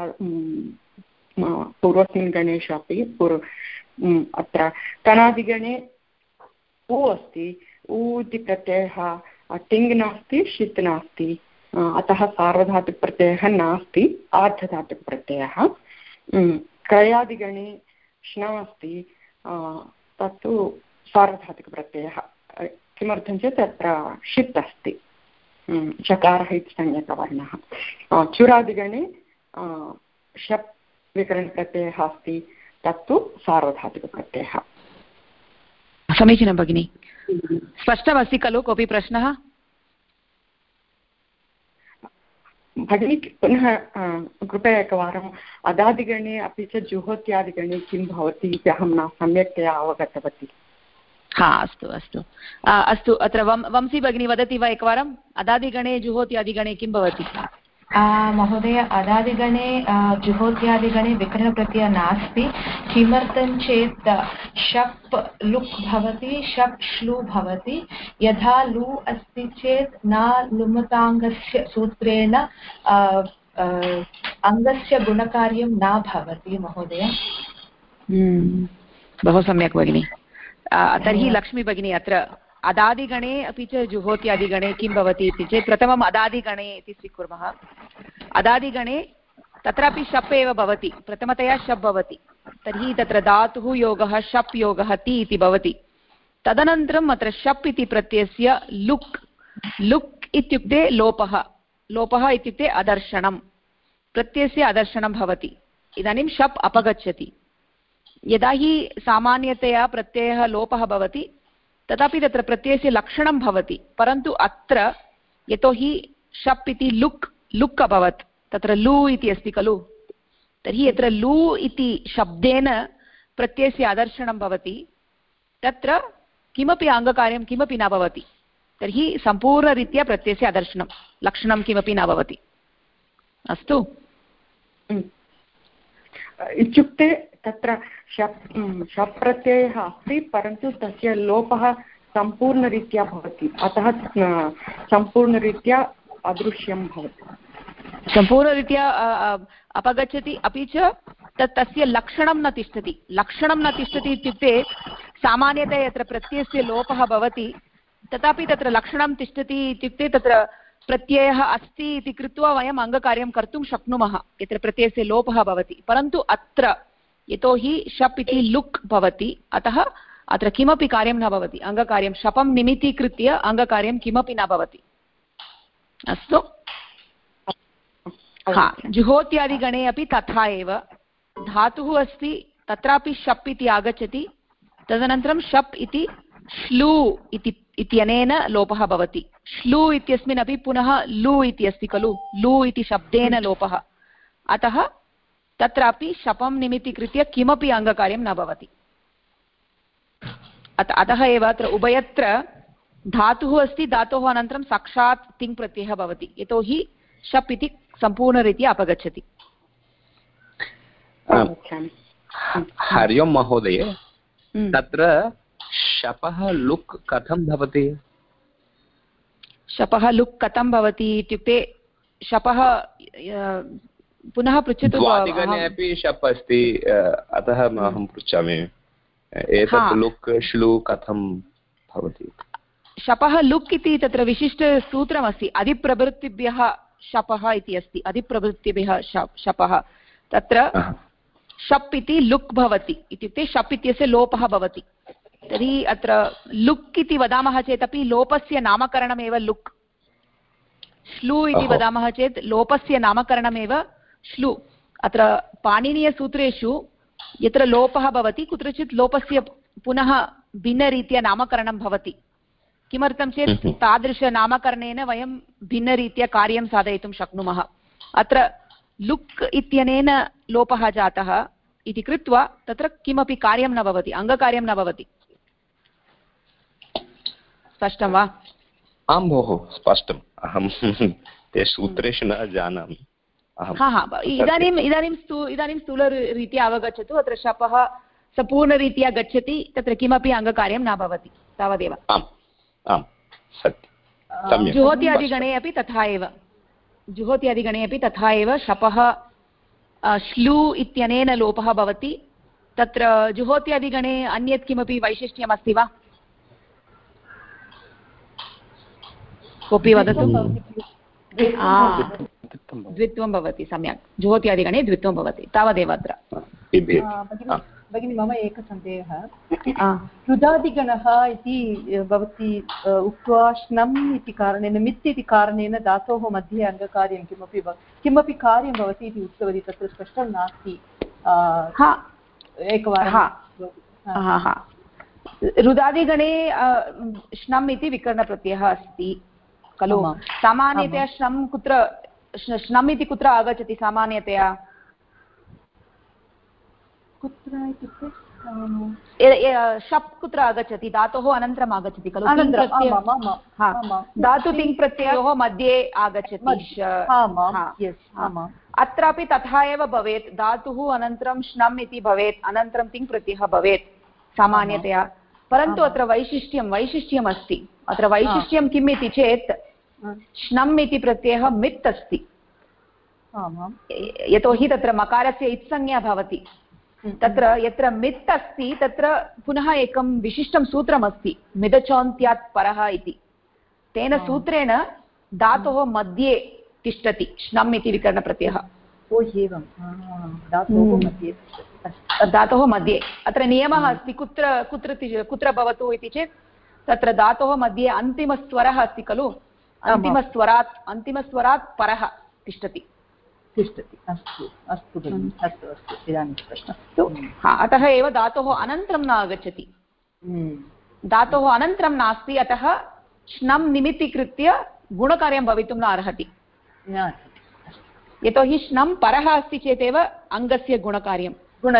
पूर्वस्मिन् गणेषु अपि अत्र कणादिगणे उ अस्ति। उ इति प्रत्ययः तिङ् नास्ति, षित् नास्ति, अतः सार्वधातुकप्रत्ययः नास्ति, आर्धधातुकप्रत्ययः। क्रयादिगणे श्न अस्ति, तत्तु सार्वधातुकप्रत्ययः। किमर्थं चेत् तत्र षित् अस्ति, चकारः इति संज्ञकवर्णः। चुरादिगणे शप् विकरणप्रत्ययः अस्ति, तत्तु सार्वधातुकप्रत्ययः। समीचीनं भगिनि, स्पष्टमस्ति खलु? कोऽपि प्रश्नः? भगिनी पुनः कृपया एकवारम् अदादिगणे अपि च जुहोत्यादिगणे किं भवति इति अहं न सम्यक्तया अवगतवती। हा, अस्तु अस्तु अस्तु। अत्र वंशी भगिनी वदति वा एकवारम्? अदादिगणे जुहोत्यादिगणे किं भवति? महोदय, अदादिगणे जुहोत्यादिगणे विकरणप्रत्ययः नास्ति। किमर्थं चेत् शप् लुक् भवति, शप् श्लू भवति। यथा लु अस्ति चेत् न लुमताङ्गस्य सूत्रेण अङ्गस्य गुणकार्यं न भवति महोदय। बहु सम्यक् भगिनि। तर्हि लक्ष्मी भगिनी, अत्र अदादिगणे अपि च जुहोत्यादिगणे किं भवति इति चेत् प्रथमम् अदादिगणे इति स्वीकुर्मः। अदादिगणे तत्रापि शप् एव भवति, प्रथमतया शप् भवति। तर्हि तत्र धातुः योगः शप् योगः ति इति भवति। तदनन्तरम् अत्र शप् इति प्रत्ययस्य लुक्, लुक् इत्युक्ते लोपः, लोपः इत्युक्ते अदर्शनं, प्रत्ययस्य अदर्शनं भवति। इदानीं शप् अपगच्छति। यदा हि सामान्यतया प्रत्ययः लोपः भवति तथापि तत्र प्रत्ययस्य लक्षणं भवति, परन्तु अत्र यतोहि शप् इति लुक् लुक् अभवत्, तत्र लु इति अस्ति खलु, तर्हि यत्र लु इति शब्देन प्रत्ययस्य आदर्शनं भवति, तत्र किमपि अङ्गकार्यं किमपि न भवति। तर्हि सम्पूर्णरीत्या प्रत्ययस्य आदर्शनं, लक्षणं किमपि न भवति। अस्तु, इत्युक्ते तत्र शप् प्रत्ययः अस्ति, परन्तु तस्य लोपः सम्पूर्णरीत्या भवति, अतः सम्पूर्णरीत्या अदृश्यं भवति, सम्पूर्णरीत्या अपगच्छति। अपि च तस्य लक्षणं न तिष्ठति। लक्षणं न तिष्ठति इत्युक्ते सामान्यतया यत्र प्रत्ययस्य लोपः भवति तथापि तत्र लक्षणं तिष्ठति इत्युक्ते तत्र प्रत्ययः अस्ति इति कृत्वा वयम् अङ्गकार्यं कर्तुं शक्नुमः यत्र प्रत्ययस्य लोपः भवति। परन्तु अत्र यतोहि शप् इति लुक् भवति, अतः अत्र किमपि कार्यं न भवति, अङ्गकार्यं शपं निमित्तीकृत्य अङ्गकार्यं किमपि न भवति। अस्तु, हा, जुहोत्यादिगणे अपि तथा एव धातुः अस्ति, तत्रापि शप् इति आगच्छति, तदनन्तरं शप् इति श्लू इत्यनेन लोपः भवति। श्लू इत्यस्मिन् अपि पुनः लु इति अस्ति खलु, लु इति शब्देन लोपः, अतः तत्रापि शपं निमित्तीकृत्य किमपि अङ्गकार्यं न भवति। अतः एव अत्र उभयत्र धातुः अस्ति, धातोः अनन्तरं साक्षात् तिङ् प्रत्ययः भवति, यतोहि शप् इति सम्पूर्णरीत्या अपगच्छति। हरि ओम् महोदय, तत्र शपः लुक् कथं भवति? शपः लुक् कथं भवति इत्युक्ते शपः पुनः पृच्छतु। द्वादिगणे अपि शप् अस्ति, अतः अहं पृच्छामि एतत् लुक् श्लू कथं भवति? शपः लुक् इति तत्र विशिष्टसूत्रमस्ति, अधिप्रवृत्तिभ्यः शपः इति अस्ति, अधिप्रवृत्तिभ्यः शपः। तत्र शप् इति लुक् भवति इत्युक्ते शप् इत्यस्य लोपः भवति। तर्हि अत्र लुक् इति वदामः चेदपि लोपस्य नामकरणमेव लुक्। श्लू इति वदामः चेत् लोपस्य नामकरणमेव श्लू। अत्र पाणिनीयसूत्रेषु यत्र लोपः भवति कुत्रचित् लोपस्य पुनः भिन्नरीत्या नामकरणं भवति। किमर्थं चेत् तादृशनामकरणेन वयं भिन्नरीत्या कार्यं साधयितुं शक्नुमः। अत्र लुक् इत्यनेन लोपः जातः इति कृत्वा तत्र किमपि कार्यं न भवति, अङ्गकार्यं न भवति। स्पष्टं वा? आं भोः, स्पष्टम्। अहं ते सूत्रेषु न जानामि। इदानीं स्थूलरीत्या अवगच्छतु। अत्र शपः सम्पूर्णरीत्या गच्छति, तत्र किमपि अङ्गकार्यं न भवति, तावदेव। आम् आम्, जुहोत्यादिगणे अपि तथा एव जुहोत्यादिगणे अपि तथा एव शपः श्लू इत्यनेन लोपः भवति तत्र जुहोत्यादिगणे अन्यत् किमपि वैशिष्ट्यमस्ति वा कोऽपि वदतु द्वित्वं भवति सम्यक् जुहोत्यादिगणे द्वित्वं भवति तावदेव अत्र भगिनी मम एकः सन्देहः रुदादिगणः इति भवती उक्त्वा श्नम् इति कारणेन मित् इति कारणेन धातोः मध्ये अङ्गकार्यं किमपि कार्यं भवति इति उक्तवती तत्र स्पष्टं नास्ति एकवारं रुदादिगणे श्नम् इति विकरणप्रत्ययः अस्ति खलु सामान्यतया श्नम् कुत्र श्नम् इति कुत्र आगच्छति सामान्यतया कुत्र इत्युक्ते शप् कुत्र आगच्छति धातोः अनन्तरम् आगच्छति खलु धातु तिङ् प्रत्ययोः मध्ये आगच्छति अत्रापि तथा एव भवेत् धातुः अनन्तरं श्नम् इति भवेत् अनन्तरं तिङ् प्रत्ययः भवेत् सामान्यतया परन्तु अत्र वैशिष्ट्यम् अस्ति अत्र वैशिष्ट्यं किम् इति चेत् श्नम् इति प्रत्ययः मित् अस्ति यतोहि तत्र मकारस्य इत्संज्ञा भवति तत्र यत्र मित् अस्ति तत्र पुनः एकं विशिष्टं सूत्रमस्ति मिदचोन्त्यात् परः इति तेन सूत्रेण धातोः मध्ये तिष्ठति श्नम् इति विकरणप्रत्ययः धातोः मध्ये अत्र नियमः अस्ति कुत्र भवतु इति चेत् तत्र धातोः मध्ये अन्तिमस्वरः अस्ति खलु अन्तिमस्वरात् परः तिष्ठति अस्तु भगिनि अस्तु इदानीं प्रश्नः अतः एव धातोः अनन्तरं न आगच्छति धातोः अनन्तरं नास्ति अतः श्नम् निमित्तीकृत्य गुणकार्यं भवितुं न अर्हति यतोहि श्नम् परः अस्ति चेदेव अङ्गस्य गुणकार्यं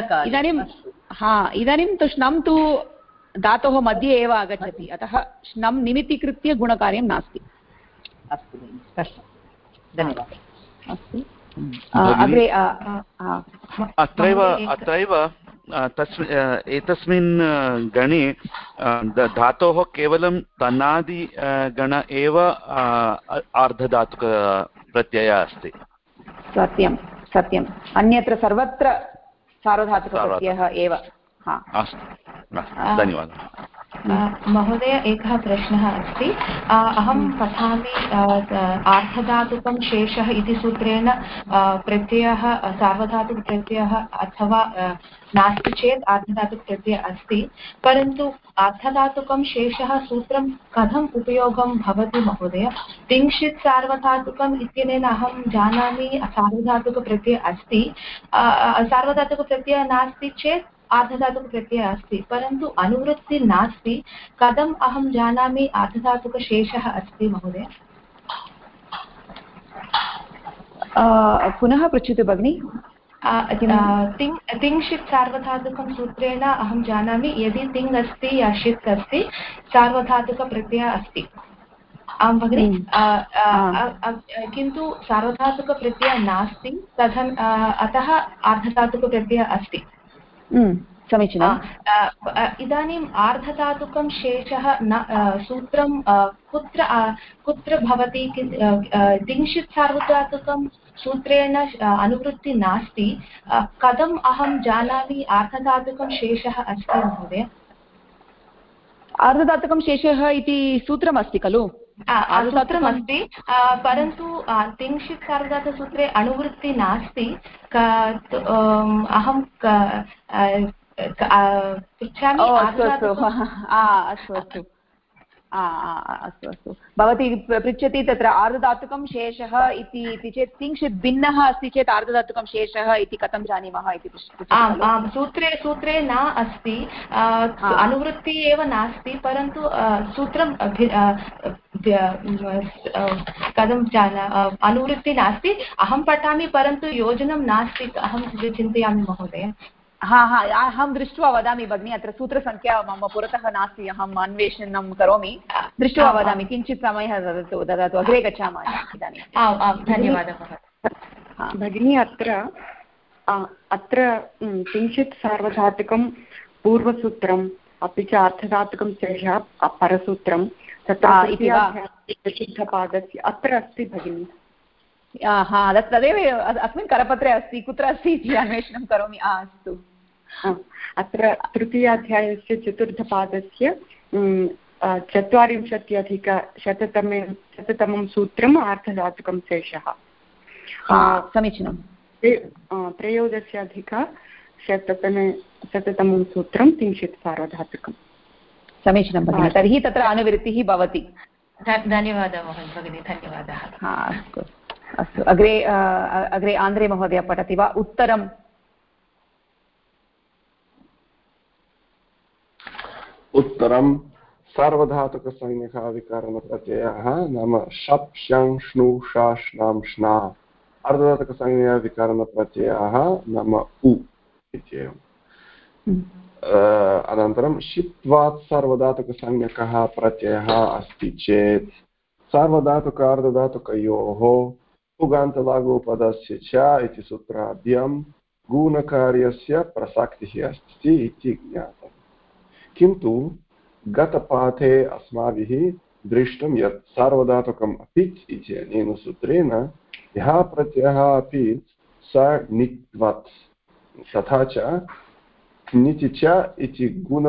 इदानीं तु श्नम् तु धातोः मध्ये एव आगच्छति अतः श्नम् निमित्तीकृत्य गुणकार्यं नास्ति अस्तु स्पष्टं धन्यवादः अस्तु अत्रैव एतस्मिन् गणे धातोः केवलं तनादि गण एव आर्धधातुकप्रत्ययः अस्ति सत्यम् अन्यत्र सर्वत्र सार्वधातुकप्रत्ययः एव अस्तु धन्यवादः महोदय एकः प्रश्नः अस्ति अहं पठामि आर्धधातुकं शेषः इति सूत्रेण प्रत्ययः सार्वधातुकप्रत्ययः अथवा नास्ति चेत् आर्धधातुकप्रत्ययः अस्ति परन्तु आर्धधातुकं शेषः सूत्रं कथम् उपयोगं भवति महोदय तिङ्क्षित् सार्वधातुकम् इत्यनेन अहं जानामि सार्वधातुकप्रत्ययः अस्ति सार्वधातुकप्रत्ययः नास्ति चेत् आर्धधातुकप्रत्ययः अस्ति परन्तु अनुवृत्ति नास्ति कथम् अहं जानामि आर्धधातुकशेषः अस्ति महोदय पुनः पृच्छतु भगिनि तिङ्क्षित् सार्वधातुकं सूत्रेण अहं जानामि यदि तिङ् अस्ति या षित् अस्ति सार्वधातुकप्रत्ययः अस्ति आं भगिनि किन्तु सार्वधातुकप्रत्ययः नास्ति तदन् अतः आर्धधातुकप्रत्ययः अस्ति समीचीनम् इदानीम् आर्धधातुकं शेषः सूत्रं कुत्र भवति तिङ्क्षित् सार्वधातुकं सूत्रेण अनुवृत्ति नास्ति कथम् अहं जानामि आर्धधातुकं शेषः अस्ति महोदय आर्धधातुकं शेषः इति सूत्रमस्ति खलु सूत्रमस्ति परन्तु तिङ्क्षित् सार्वधातुकसूत्रे अनुवृत्ति नास्ति अहं पृच्छामि अस्तु भवती पृच्छति तत्र आर्धधातुकं शेषः इति चेत् तिङ्क्षित् भिन्नः अस्ति चेत् आर्धधातुकं शेषः इति कथं जानीमः इति आम् सूत्रे न अस्ति अनुवृत्ति एव नास्ति परन्तु सूत्रं कथं अनुवृत्ति नास्ति अहं पठामि परन्तु योजनं नास्ति अहं चिन्तयामि महोदय अहं दृष्ट्वा वदामि भगिनि अत्र सूत्रसङ्ख्या मम पुरतः नास्ति अहम् अन्वेषणं करोमि दृष्ट्वा वदामि किञ्चित् समयः ददातु अग्रे गच्छामः इदानीं धन्यवादः भगिनी अत्र किञ्चित् सार्वधातुकं पूर्वसूत्रम् अपि च अर्थधातुकं शेषः परसूत्रं चतुर्थपादस्य अत्र अस्ति भगिनि। तदेव अस्मिन् करपत्रे अस्ति, कुत्र अस्ति इति अन्वेषणं करोमि। अस्तु, अत्र तृतीयाध्यायस्य चतुर्थपादस्य 40-शततमं सूत्रम् आर्धधातुकं शेषः। समीचीनं। त्रयोदशाधिकशततमं सूत्रं तिंशित् सार्वधातुकं। समीचीनं भगिनि। तर्हि तत्र अनुवृत्तिः भवति। धन्यवादः भगिनि, धन्यवादः। अस्तु अस्तु, अग्रे आन्द्रे महोदय पठति वा? उत्तरम् उत्तरं सार्वधातुकसंज्ञकः विकरणप्रत्ययः नाम शप् शङ् श्नु शा श्नां श्ना। अर्धधातुकसंज्ञा विकरणप्रत्ययः नाम उ इत्येवम्। अनन्तरं शित्वात् सार्वधातुकसंज्ञकः प्रत्ययः अस्ति चेत् सार्वधातुक अर्धधातुकयोः उगान्तलघुपदस्य च इति सूत्राभ्यां गुणकार्यस्य प्रसक्तिः अस्ति इति ज्ञातम्। किन्तु गतपाठे अस्माभिः दृष्टं यत् सार्वधातुकम् अपित् इत्यनेन सूत्रेण यः प्रत्ययः अपि स णित्वत् तथा च णिति च इति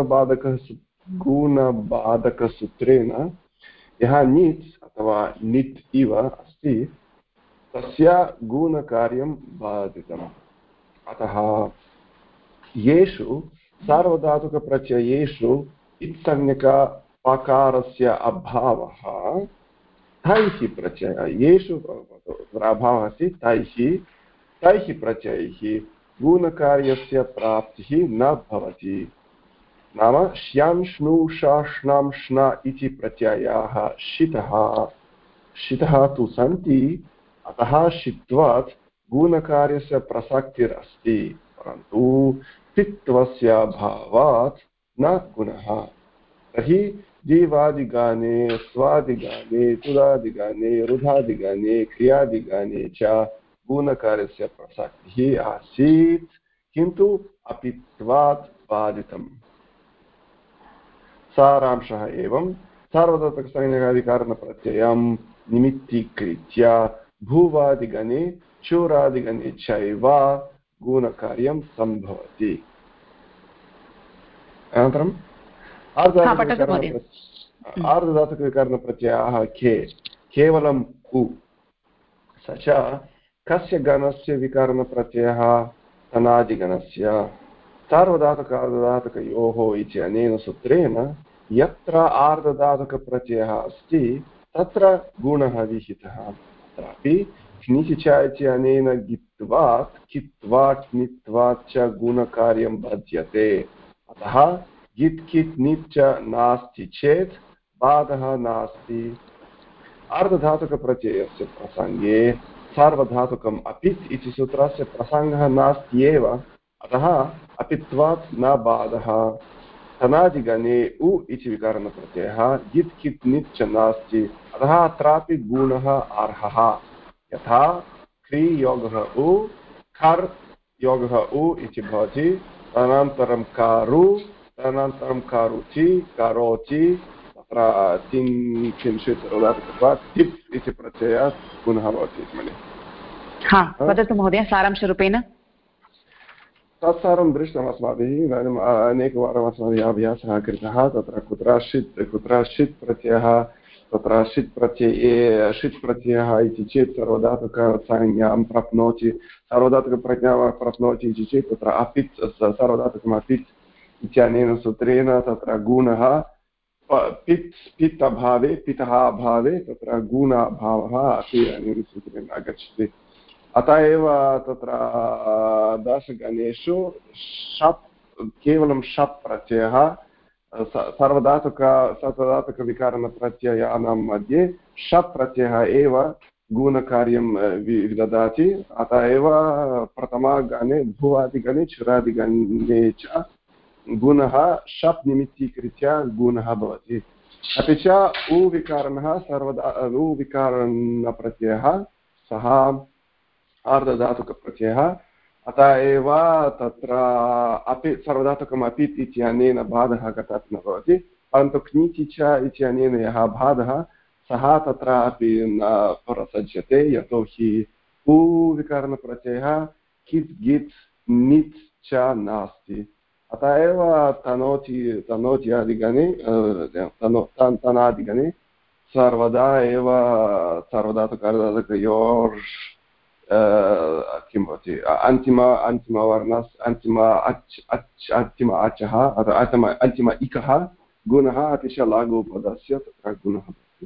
गुणबाधकसूत्रेण यः णित् अथवा णित् इव अस्ति तस्य गुणकार्यं बाधितम्। अतः येषु सार्वधातुकप्रत्ययेषु इत्संज्ञकपकारस्य अभावः तैः प्रत्ययेषु अभावः अस्ति तैः प्रत्ययैः गुणकार्यस्य प्राप्तिः न भवति। नाम श्यां श्नु शा श्नां श्ना इति प्रत्ययाः शितः तु सन्ति, अतः शित्वात् गुणकार्यस्य प्रसक्तिरस्ति, परन्तु पित्वस्य अभावात् न गुणः। तर्हि जीवादिगाने स्वादिगाने तुदादिगाने रुधादिगाने क्रियादिगाने च गुणकार्यस्य प्रसक्तिः आसीत्, किन्तु अपित्वात् बाधितम्। सारांशः एवं सार्वधातुकसंज्ञकादिकारणप्रत्ययं निमित्तीकृत्य भूवादिगणे चूरादिगणे चैव गुणकार्यं सम्भवति। अनन्तरम् अर्धधातुकविकरणप्रत्ययाः केवलम् उ स च कस्य गणस्य विकरणप्रत्ययः? तनादिगणस्य। सार्वधातुक-अर्धधातुकयोः इति अनेन सूत्रेण यत्र आर्धधातुकप्रत्ययः अस्ति तत्र गुणः विहितः। तत्रापि णिति च इति अनेन गित्वात् कित्वात् णित्वात् च गुणकार्यं बध्यते। अतः गित् कित् णित् च नास्ति चेत् बाधः नास्ति। अर्धधातुकप्रत्ययस्य प्रसङ्गे सार्वधातुकम् अपित् इति सूत्रस्य प्रसङ्गः नास्ति एव, अतः अपित्वात् न बाधः। तनादिगणे उ इति विकरणप्रत्ययः गित् कित् णित् च नास्ति, अतः अत्रापि गुणः अर्हः। यथा क्रि योगः उ खर् योगः उ इति भवति, तदनन्तरं करु तदनन्तरं करोति करोति, तत्र किञ्चित् तिप् इति प्रत्ययः गुणः भवति इति मन्ये। वदतु महोदय सारांशरूपेण। तत्सर्वं दृष्टम् अस्माभिः। इदानीम् अनेकवारम् अस्माभिः अभ्यासः कृतः। तत्र कुत्राश्चित् प्रत्ययः, तत्र षित् प्रत्ययः इति चेत् सार्वधातुकसंज्ञां प्राप्नोति, सार्वधातुकप्रज्ञां प्राप्नोति इति चेत् तत्र अपित् सार्वधातुकम् अपित् इत्यनेन सूत्रेण तत्र गुणः पित् अभावे पितः अभावे तत्र गुणाभावः अपि अनेन सूत्रेण आगच्छति। अतः एव तत्र दशगणेषु केवलं शप् प्रत्ययः सार्वधातुकविकरणप्रत्ययानां मध्ये शप् प्रत्ययः एव गुणकार्यं विददाति। अतः एव प्रथमगणे भुवादिगणे चुरादिगणे च गुणः शप् निमित्तीकृत्य गुणः भवति। अपि च उविकारणः उविकारणप्रत्ययः सः अर्धधातुकप्रत्ययः, अतः एव तत्र अपि सार्वधातुकम् अपित् इत्यनेन बाधः कदापि न भवति। परन्तु क्नीचि च इत्यनेन यः बाधः सः तत्रापि न प्रसज्यते यतोहि उ विकरणप्रत्ययः कित् गित् नित् च नास्ति अतः एव तनोत्यादिगणे तनादिगणे सर्वदा एव सार्वधातुकयोर् किं भवति अन्तिम अचः अथवा अन्तिम इकः गुणः अतिशलाघुपदस्य तत्र गुणः भवति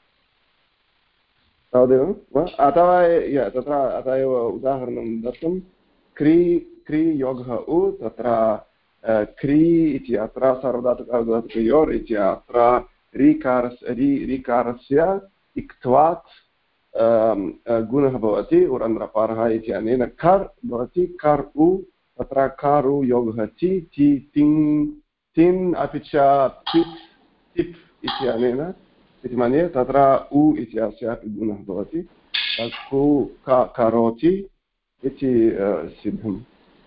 तावदेव अथवा तत्र अतः एव उदाहरणं दत्तं क्रीयोगः उ तत्र क्री इति अत्र सार्वधातुकयोर् इति अत्र रीकारस्य इक्त्वात् गुणः भवति उरन्द्रपारः इति अनेन कर् भवति कर् उ तत्र कर् उ योगः ति ति तिङ् तिन् अपि च पित् तिप् इति अनेन इति मन्ये तत्र उ इति अस्यापि गुणः भवति तत्तु करोति इति सिद्धम्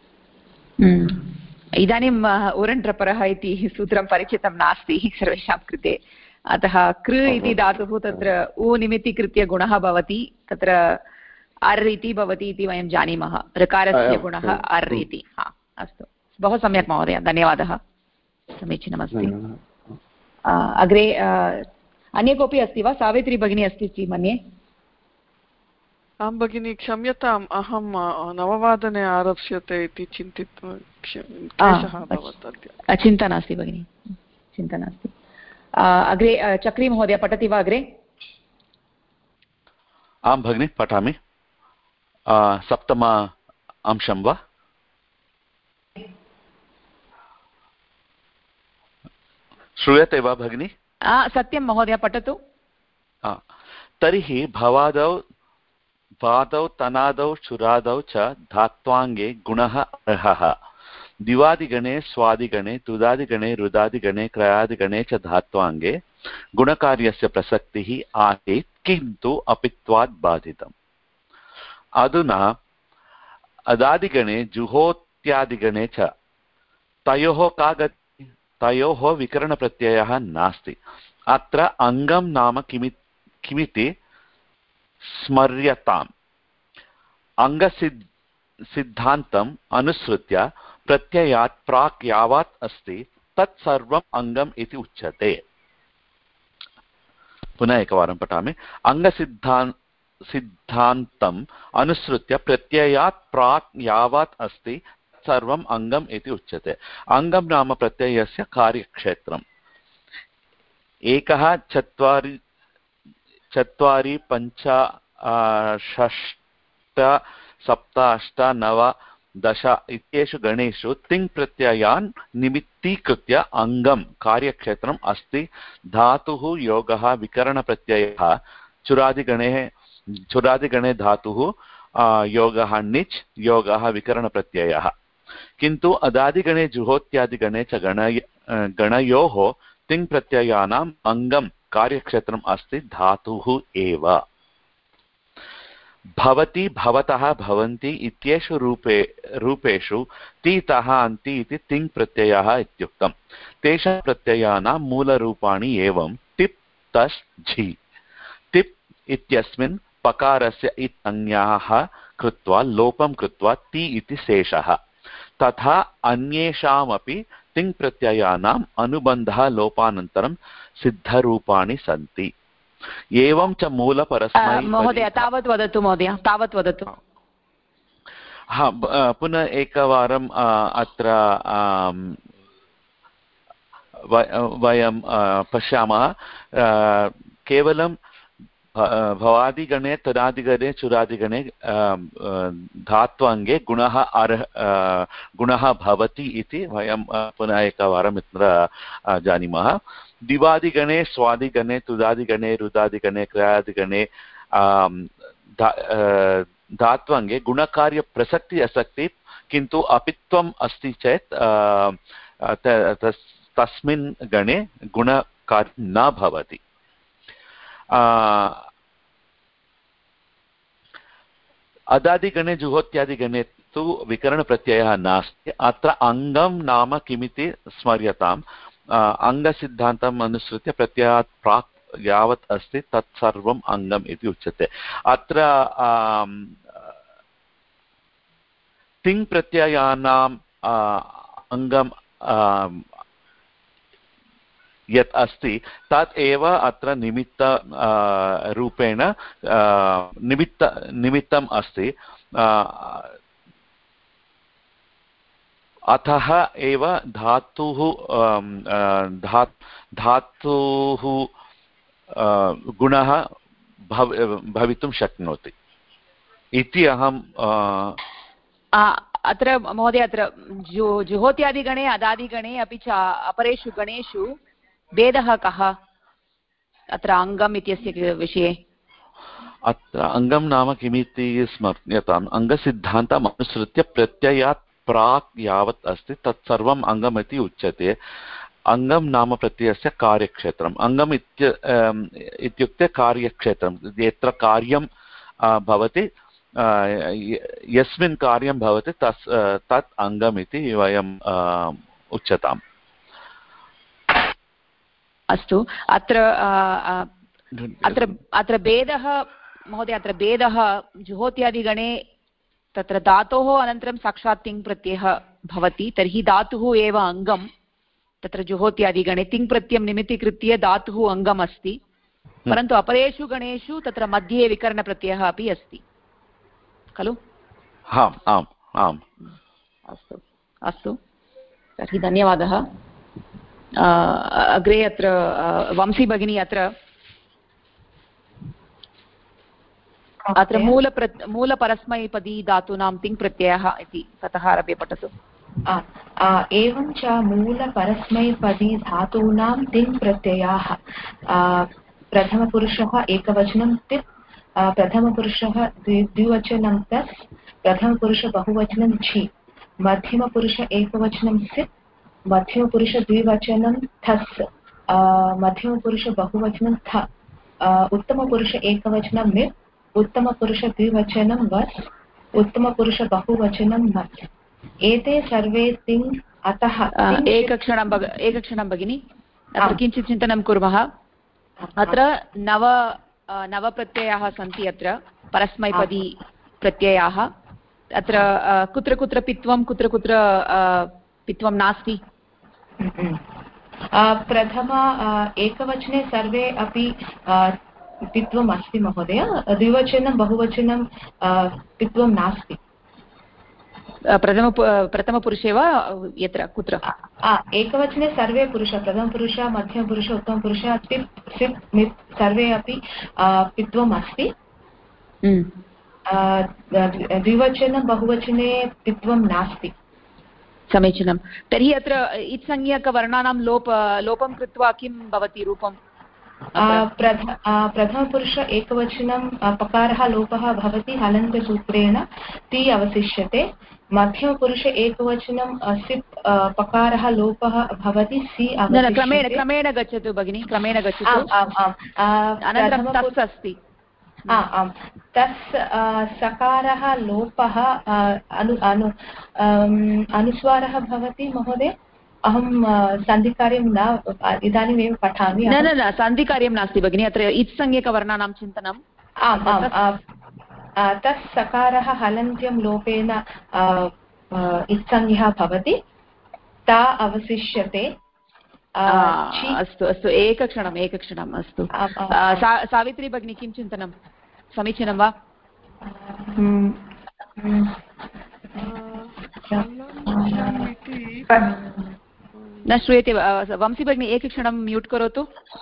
इदानीम् उरण्ड्रपरः इति सूत्रं परिचितं नास्ति सर्वेषां कृते अतः कृ इति धातुः तत्र उ निमित्तीकृत्य गुणः भवति तत्र अर् इति भवति इति वयं जानीमः ऋकारस्य गुणः अर् इति अस्तु बहु सम्यक् महोदय धन्यवादः समीचीनमस्ति अग्रे अन्य कोऽपि अस्ति वा सावित्री भगिनी अस्ति इति मन्ये आं भगिनी क्षम्यताम् अहं 9 आरप्स्यते इति चिन्तित्वा क्लेशः अभवत् अद्य चिन्ता नास्ति भगिनी चिन्ता नास्ति अग्रे चक्री महोदय पठति वा अग्रे आं भगिनी पठामि सप्तम अंशं वा श्रूयते वा भगिनी सत्यं महोदय पठतु तर्हि भवादौ वादौ तनादौ चुरादौ च धात्वाङ्गे गुणः अर्हः दिवादिगणे स्वादिगणे तुदादिगणे रुदादिगणे क्रयादिगणे च धात्वाङ्गे गुणकार्यस्य प्रसक्तिः आसीत् किन्तु अपित्वात् बाधितम् अधुना अदादिगणे जुहोत्यादिगणे च तयोः का गतिः तयोः विकरणप्रत्ययः नास्ति अत्र अङ्गं नाम किमिति स्मर्यताम् अङ्गसिद्धान्तम् अनुसृत्य प्रत्ययात् प्राक् यावत् अस्ति तत् सर्वम् अङ्गम् इति उच्यते पुनः एकवारं पठामि सिद्धान्तम् अनुसृत्य प्रत्ययात् प्राक् यावत् अस्ति सर्वम् अङ्गम् इति उच्यते अङ्गं नाम प्रत्ययस्य कार्यक्षेत्रम् एकः चत्वारि पञ्च षष्ट सप्त अष्ट नव दश इत्येषु गणेषु तिङ् प्रत्ययान् निमित्तीकृत्य अङ्गं कार्यक्षेत्रम् अस्ति धातुः योगः विकरणप्रत्ययः चुरादिगणे धातुः योगः निच् योगः विकरणप्रत्ययः किन्तु अदादिगणे जुहोत्यादिगणे च गणयोः तिङ् प्रत्ययानाम् अङ्गं कार्यक्षेत्रम् अस्ति धातुः एव भवति भवतः भवन्ति इत्येषु रूपेषु तीतः अन्ति इति तिङ् प्रत्ययः इत्युक्तम् तेषां प्रत्ययानां मूलरूपाणि एवं टिप् तस् झि टिप् इत्यस्मिन् पकारस्य इत् संज्ञाः कृत्वा लोपं कृत्वा ति इति शेषः तथा अन्येषामपि तिङ् प्रत्ययानाम् अनुबन्धः लोपानन्तरं सिद्धरूपाणि सन्ति एवं च मूलपरस्मै महोदय तावत् वदतु महोदय तावत् वदतु पुनः एकवारम् अत्र वयं पश्यामः केवलं भवादिगणे तदादिगणे चुरादिगणे धात्वाङ्गे गुणः भवति इति वयं पुनः एकवारम् अत्र जानीमः दिवादिगणे स्वादिगणे तुदादिगणे रुदादिगणे क्रयादिगणे धात्वाङ्गे गुणकार्यप्रसक्ति असक्ति किन्तु अपित्वम् अस्ति चेत् तस्मिन् गणे गुणकार्यं न भवति अदादिगणे जुहोत्यादिगणे तु विकरणप्रत्ययः नास्ति अत्र अङ्गं नाम किमिति स्मर्यताम् अङ्गसिद्धान्तम् अनुसृत्य प्रत्ययात् प्राक् यावत् अस्ति तत्सर्वम् अङ्गम् इति उच्यते। अत्र तिङ् प्रत्ययानाम् अङ्गं यत् अस्ति तत् एव अत्र रूपेण निमित्तम् अस्ति। अतः एव धातुः गुणः भवितुं शक्नोति इति अहं अत्र महोदय अत्र जुहोत्यादिगणे अदादिगणे अपि च अपरेषु गणेषु भेदः कः अत्र अङ्गम् इत्यस्य विषये? अत्र अङ्गं नाम किमिति स्मर्यताम्। अङ्गसिद्धान्तम् अनुसृत्य प्रत्ययात् प्राक् यावत् अस्ति तत्सर्वम् अङ्गम् इति उच्यते। अङ्गं नाम प्रत्ययस्य कार्यक्षेत्रम्। अङ्गम् इत्युक्ते कार्यक्षेत्रं, यत्र कार्यं भवति, यस्मिन् कार्यं भवति तत् अङ्गम् इति वयम् उच्यताम्। अस्तु, अत्र भेदः महोदय, अत्र भेदः जुहोत्यादिगणे तत्र धातोः अनन्तरं साक्षात् तिङ् प्रत्ययः भवति, तर्हि धातुः एव अङ्गं। तत्र जुहोत्यादिगणे तिङ् प्रत्ययं निमित्तीकृत्य धातुः अङ्गम् अस्ति, परन्तु अपरेषु गणेषु तत्र मध्ये विकरणप्रत्ययः अपि अस्ति खलु? आम् आम् आम्। अस्तु अस्तु, तर्हि धन्यवादः। अग्रे अत्र वंशी भगिनी अत्र मूलपरस्मैपदी धातूनां तिङ् प्रत्ययः इति ततः आरभ्य पठतु। एवं च मूलपरस्मैपदी धातूनां तिङ् प्रत्ययाः प्रथमपुरुषः एकवचनं तिप्, प्रथमपुरुषः द्विवचनं तस्, प्रथमपुरुष बहुवचनं झि, मध्यमपुरुष एकवचनं सिप्, मध्यमपुरुष द्विवचनं थस्, मध्यमपुरुष बहुवचनं थ, उत्तमपुरुष एकवचनं मिप्, उत्तमपुरुष द्विवचनं वस्, उत्तमपुरुष बहुवचनं मत्। एते सर्वे तिङ्। अतः एकक्षणं भगिनि, अत्र किञ्चित् चिन्तनं कुर्मः। अत्र नव प्रत्ययाः सन्ति, अत्र परस्मैपदी प्रत्ययाः। अत्र कुत्र कुत्र पित्वं, कुत्र कुत्र पित्वं नास्ति? प्रथम एकवचने सर्वे अपि पित्वम् अस्ति महोदय, द्विवचनं बहुवचनं पित्वं नास्ति। प्रथमपुरुषे वा यत्र कुत्र? एकवचने सर्वे पुरुष, प्रथमपुरुष मध्यमपुरुष उत्तमपुरुष तिप् सिप् मिप् सर्वे अपि पित्वम् अस्ति। द्विवचनं बहुवचने पित्वं नास्ति। समीचीनं। तर्हि अत्र इत्संज्ञकवर्णानां लोपं कृत्वा किं भवति रूपं? प्रथमपुरुष एकवचनं पकारः लोपः भवति हलन्तसूत्रेण, ति अवशिष्यते। मध्यमपुरुष एकवचनं सिप् पकारः लोपः भवति, सि अवशिष्यते। क्रमेण गच्छतु भगिनि, क्रमेण गच्छतु। अनन्तरं तस् अस्ति। आम्, तस् सकारः लोपः अनुस्वारः भवति महोदय। अहं सन्धिकार्यं न इदानीमेव पठामि। न सन्धिकार्यं नास्ति भगिनि, अत्र इत्संज्ञकवर्णानां चिन्तनम्। आम्, तस् सकारः हलन्त्यं लोपेन इत्संज्ञः भवति, ता अवशिष्यते। अस्तु अस्तु, एकक्षणम् अस्तु। सावित्री भगिनी, किं चिन्तनं? समीचीनं वा? न श्रूयते वंशी भगिनी, एकक्षणं म्यूट् करोतु।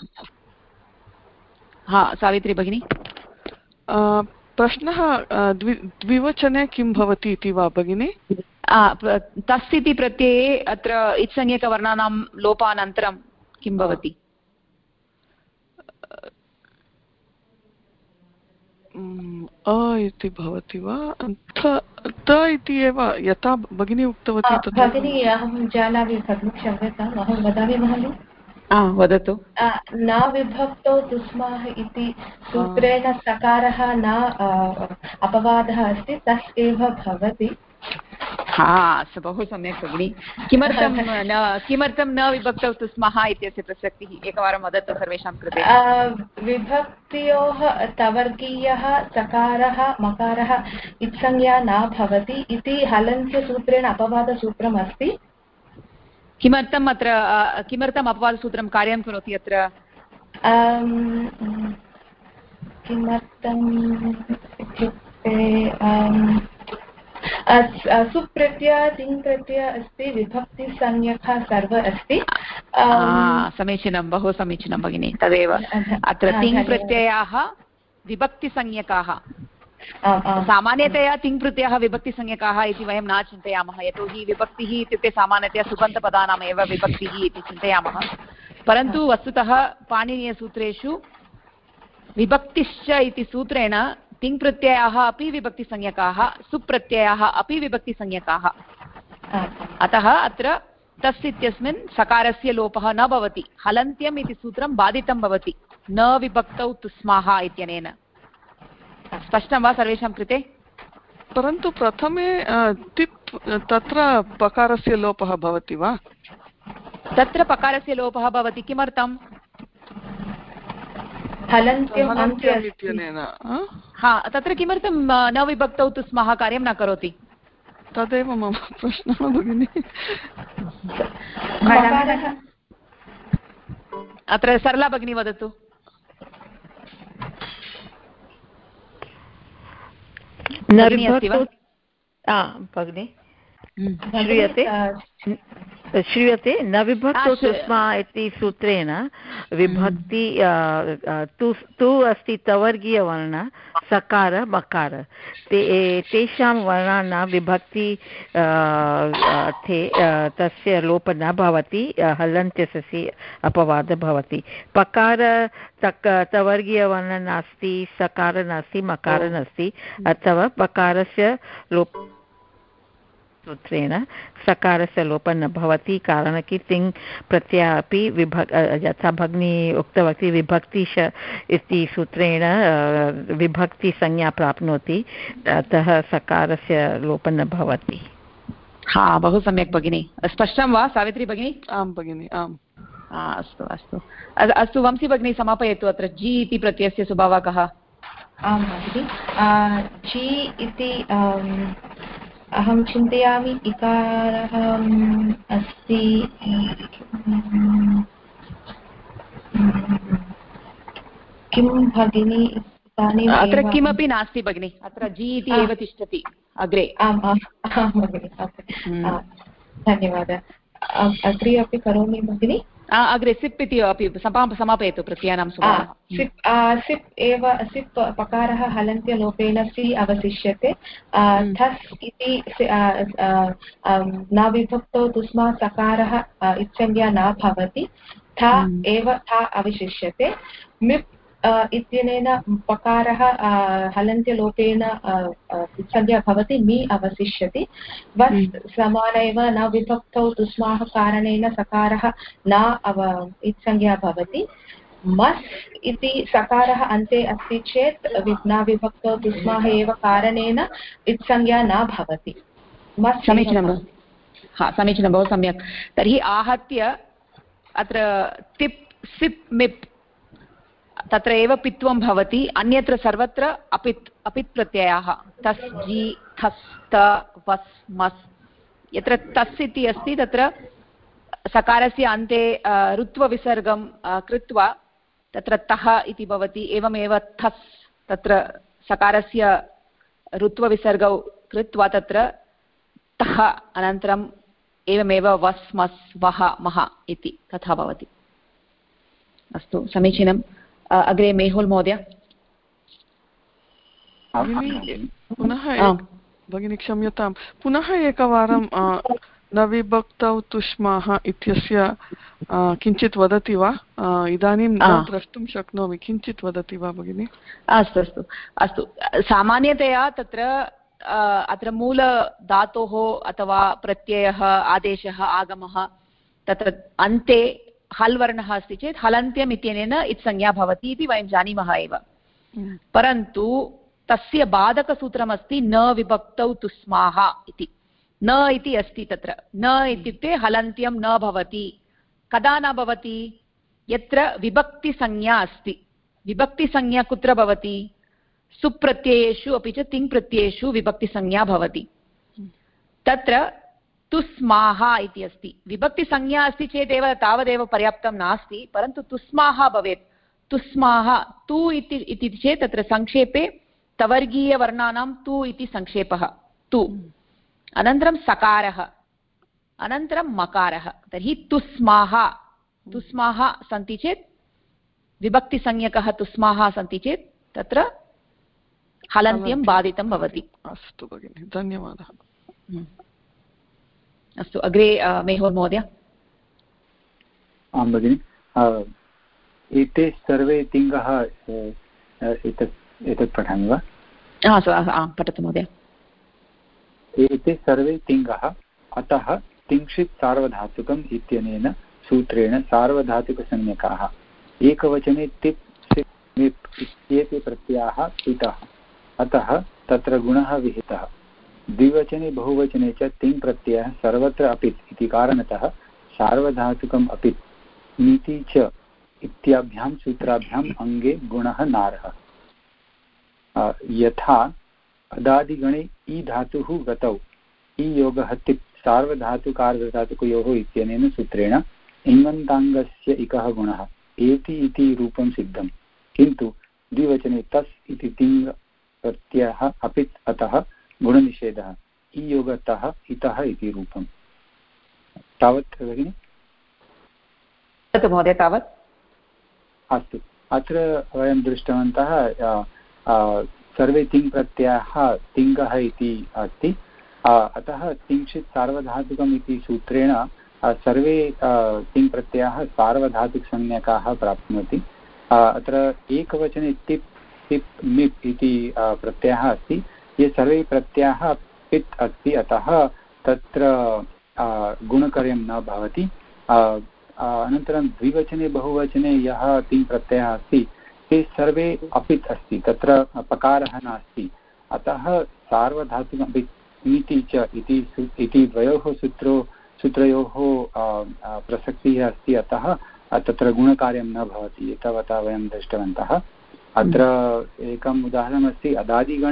हा, सावित्री भगिनी। प्रश्नः द्विवचने किं भवति इति वा भगिनि? तस् इति प्रत्यये अत्र इत्संज्ञकवर्णानां लोपानन्तरं किं भवति? इति भवति वा? त इति एव यथा भगिनी उक्तवती तथा। भगिनी, अहं जानामि भगिनी, क्षम्यताम्, अहं वदामि महोदय। वदतु। न विभक्तौ तुस्माः इति सूत्रेण सकारः न अपवादः अस्ति, तस् एव भवति। बहु सम्यक् भगिनि। किमर्थं न विभक्तौ तु स्मः इत्यस्य प्रसक्तिः एकवारं वदतु सर्वेषां कृते। विभक्त्योः तवर्गीयः सकारः मकारः इत्संज्ञा न भवति इति हलन्त्यसूत्रेण अपवादसूत्रम् अस्ति। किमर्थम् अपवादसूत्रं कार्यं करोति अत्र? किमर्थम् इत्युक्ते सुप्रत्यय तिङ्प्रत्यय अस्ति, विभक्तिसंज्ञकः सर्व अस्ति। समीचीनं, बहु समीचीनं भगिनि। तदेव अत्र तिङ्प्रत्ययाः विभक्तिसंज्ञकाः। सामान्यतया तिङ्प्रत्ययाः विभक्तिसंज्ञकाः इति वयं न चिन्तयामः, यतोहि विभक्तिः इत्युक्ते सामान्यतया सुबन्तपदानामेव विभक्तिः इति चिन्तयामः। परन्तु वस्तुतः पाणिनीयसूत्रेषु विभक्तिश्च इति सूत्रेण तिङ्प्रत्ययाः अपि विभक्तिसंज्ञकाः, सुप्रत्ययाः अपि विभक्तिसंज्ञकाः। अतः अत्र तस् इत्यस्मिन् सकारस्य लोपः न भवति, हलन्त्यम् इति सूत्रं बाधितं भवति न विभक्तौ तुस्माः इत्यनेन। स्पष्टं वा सर्वेषां कृते? परन्तु प्रथमे तिप् तत्र पकारस्य लोपः भवति वा? तत्र पकारस्य लोपः भवति। किमर्थं? तत्र किमर्थं न विभक्तौ तु स्मः कार्यं न करोति? तदेव मम प्रश्नः भगिनि। अत्र सरला भगिनी वदतु। भगिनि श्रूयते न विभक्तौ तुस्मः इति सूत्रेण विभक्ति तु अस्ति तवर्गीयवर्ण सकार मकार तेषां वर्णानां विभक्ति तस्य लोपः न भवति, हलन्त्यस्य अपवादः भवति। पकार तवर्गीयवर्ण नास्ति, सकार नास्ति, मकार नास्ति, अथवा पकारस्य लोप सूत्रेण सकारस्य लोपः न भवति, कारणं कि तिङ् प्रत्ययः अपि यथा भगिनी उक्तवती विभक्तिश इति सूत्रेण विभक्तिसंज्ञा प्राप्नोति, अतः सकारस्य लोपः न भवति। बहु सम्यक् भगिनी। स्पष्टं वा सावित्री भगिनी? आं भगिनि, आम्। अस्तु अस्तु अस्तु वंशी भगिनी समापयतु। अत्र जि इति प्रत्ययस्य स्वभावः कः? आं भगिनि, जि इति अहं चिन्तयामि इकारः अस्ति। किं भगिनि इदानीम्? अत्र किमपि नास्ति भगिनि, अत्र जि इति एव तिष्ठति अग्रे। आम् आं भगिनि, धन्यवादः। अग्रे अपि करोमि भगिनि। अग्रे सिप् इति अपि समापयतु प्रत्ययानां स्वभावः। सिप् पकारः हलन्त्यलोपेन सि अवशिष्यते। थस् इति न विभक्तौ तुस्मा सकारः इत्संज्ञा न भवति, था एव था अवशिष्यते। मिप् इत्यनेन पकारः हलन्त्यलोपेन संज्ञा भवति, मी अवशिष्यति। वस् समान एव न विभक्तौ तुस्माः कारणेन सकारः न इत्संज्ञा भवति। मस् इति सकारः अन्ते अस्ति चेत् न विभक्तौ तुस्माः एव कारणेन इत्संज्ञा न भवति। समीचीनं, समीचीनं, बहु सम्यक्। तर्हि आहत्य अत्र तिप् सिप् मिप् तत्र एव पित्वं भवति, अन्यत्र सर्वत्र अपित् प्रत्ययाः तस् जि थस् त वस् मस्। यत्र तस् इति अस्ति तत्र सकारस्य अन्ते ऋत्वविसर्गं कृत्वा तत्र तः इति भवति। एवमेव थस् तत्र सकारस्य ऋत्वविसर्गौ कृत्वा तत्र तः अनन्तरम् एवमेव वस् मस् वः मः इति तथा भवति। अस्तु समीचीनम्। अग्रे मेहुल् महोदय। पुनः भगिनी क्षम्यतां, पुनः एकवारं न विभक्तौ तुष्माः इत्यस्य किञ्चित् वदति वा? इदानीं न द्रष्टुं शक्नोमि, किञ्चित् वदति वा भगिनि? अस्तु अस्तु अस्तु सामान्यतया तत्र अत्र मूलधातोः अथवा प्रत्ययः आदेशः आगमः तत्र अन्ते हल् वर्णः अस्ति चेत् हलन्त्यम् इत्यनेन इत्संज्ञा भवति इति वयं जानीमः एव। परन्तु तस्य बाधकसूत्रमस्ति न विभक्तौ तुस्माः इति। न इति अस्ति तत्र न इत्युक्ते हलन्त्यं न भवति कदा न भवति यत्र विभक्तिसंज्ञा अस्ति विभक्तिसंज्ञा कुत्र भवति सुप्रत्ययेषु अपि च तिङ्प्रत्ययेषु विभक्तिसंज्ञा भवति तत्र तुस्माः इति अस्ति विभक्तिसंज्ञा अस्ति चेदेव तावदेव पर्याप्तं नास्ति परन्तु तुस्माः भवेत् तुस्माः तु इति चेत् तत्र संक्षेपे तवर्गीयवर्णानां तु इति संक्षेपः तु अनन्तरं सकारः अनन्तरं मकारः तर्हि तुस्माः तुस्माः सन्ति चेत् विभक्तिसंज्ञकः तुस्माः सन्ति चेत् तत्र हलन्त्यं बाधितं भवति अस्तु भगिनि धन्यवादः अस्तु अग्रे मेहुल् महोदय आं भगिनि एते सर्वे तिङ्गः एतत् पठामि वा पठतु महोदय एते सर्वे तिङ्गः अतः तिङ्क्षित् सार्वधातुकम् इत्यनेन सूत्रेण सार्वधातुकसंज्ञकाः एकवचने तिप् सिप् मिप् इत्येते प्रत्ययाः इतः अतः तत्र गुणः विहितः द्विवचने बहुवचने च तिङ् प्रत्ययः सर्वत्र अपित् इति कारणतः सार्वधातुकम् अपित् नीति च इत्याभ्यां सूत्राभ्याम् अङ्गे गुणः नारः यथा अदादिगणे इ धातुः गतौ इ योगः तिप् सार्वधातुकार्धधातुकयोः इत्यनेन सूत्रेण इङन्ताङ्गस्य इकः गुणः एति इति रूपं सिद्धं किन्तु द्विवचने तस् इति तिङ् प्रत्ययः अपित् अतः गुणनिषेधः इ योगतः इतः इति रूपं तावत् भगिनि महोदय तावत् अस्तु अत्र वयं दृष्टवन्तः सर्वे तिङ् प्रत्ययाः तिङ्गः इति अस्ति अतः तिङ्क्षित् सार्वधातुकम् इति सूत्रेण सर्वे तिङ् प्रत्ययाः सार्वधातुकसंज्ञकाः प्राप्नोति अत्र एकवचने तिप् सिप् मिप् इति प्रत्ययः अस्ति ये सर्वे प्रत्ययाः पित् अस्ति अतः तत्र गुणकार्यं न भवति अनन्तरं द्विवचने बहुवचने यः तिङ् प्रत्ययः अस्ति ते सर्वे अपित् अस्ति तत्र पकारः नास्ति अतः सार्वधातुकम् नीति च इति द्वयोः सूत्रयोः प्रसक्तिः अस्ति अतः तत्र गुणकार्यं न भवति एतावता वयं दृष्टवन्तः अत्र एकम् उदाहरणमस्ति अदादिगण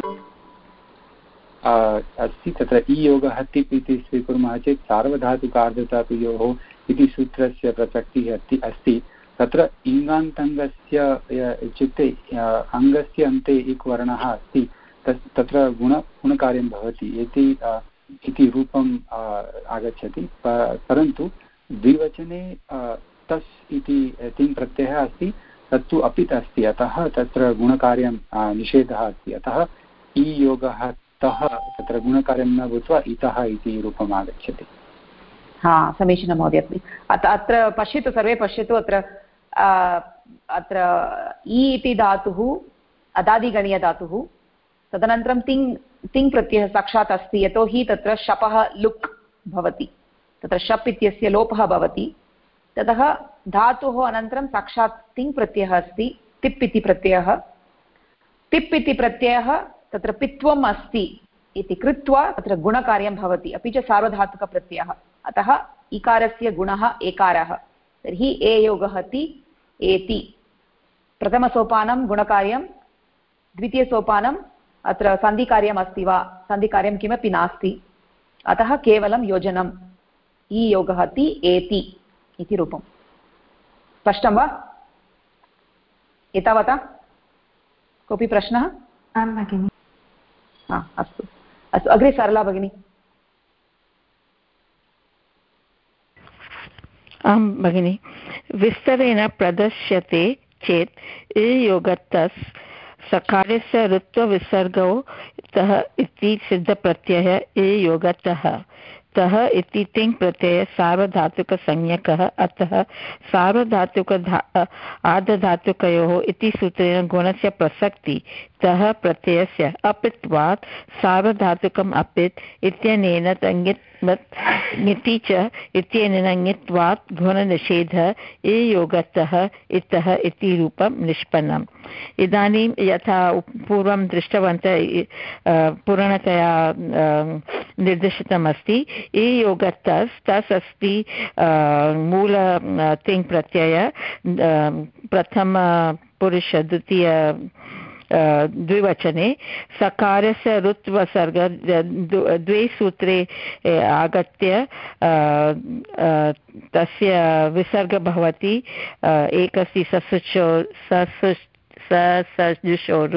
अस्ति तत्र इ योगः तिप् इति स्वीकुर्मः चेत् सार्वधातुकार्धधातुयोः इति सूत्रस्य प्रसक्तिः अस्ति तत्र इङान्तङ्गस्य इत्युक्ते अङ्गस्य अन्ते इक् वर्णः अस्ति तत्र गुणकार्यं भवति इति रूपम् आगच्छति परन्तु द्विवचने तस् इति तिङ् प्रत्ययः अस्ति तत्तु अपित् अस्ति अतः तत्र गुणकार्यं निषेधः अस्ति अतः इ योगः तः तत्र गुणकार्यं न भूत्वा इतः इति रूपम् आगच्छति समीचीनं महोदय अत्र पश्यतु सर्वे पश्यतु अत्र इ इति धातुः अदादिगणीयधातुः तदनन्तरं तिङ् प्रत्ययः साक्षात् अस्ति यतोहि तत्र शपः लुक् भवति तत्र शप् इत्यस्य लोपः भवति ततः धातुः अनन्तरं साक्षात् तिङ् प्रत्ययः अस्ति तिप् इति प्रत्ययः तिप् इति प्रत्ययः तत्र पित्वम् अस्ति इति कृत्वा तत्र गुणकार्यं भवति अपि च सार्वधातुकप्रत्ययः अतः इकारस्य गुणः एकारः तर्हि ए योगः ति एति प्रथमसोपानं गुणकार्यं द्वितीयसोपानम् अत्र सन्धिकार्यम् अस्ति वा सन्धिकार्यं किमपि नास्ति अतः केवलं योजनम् इ योगः ति एति इति रूपं स्पष्टं वा एतावता कोऽपि प्रश्नः आं भगिनि अस्तु अस्तु अग्रे सरला भगिनी आं भगिनि विस्तरेण प्रदर्श्यते चेत् योगतस् सकारस्य ऋत्वविसर्गौ तः इति सिद्धप्रत्ययः योगतः तः इति तिङ् प्रत्ययः सार्वधातुकसंज्ञकः अतः सार्वधातुक आर्धधातुकयोः इति सूत्रेण गुणस्य प्रसक्ति तः प्रत्ययस्य अपित्वात् सार्वधातुकम् अपित् इत्यनेन ङिति च इत्यनेन ङित्वात् गुणनिषेधः योगतः इतः इति रूपं निष्पन्नम् इदानीं यथा पूर्वं दृष्टवन्तः पूर्णतया निर्दिष्टमस्ति। इ योगतस् तस् अस्ति मूल तिङ् प्रत्यय प्रथमपुरुष द्वितीय द्विवचने सकारस्य ऋत्वसर्ग द्वे सूत्रे आगत्य तस्य विसर्ग भवति। एकस्ति ससजुषोरु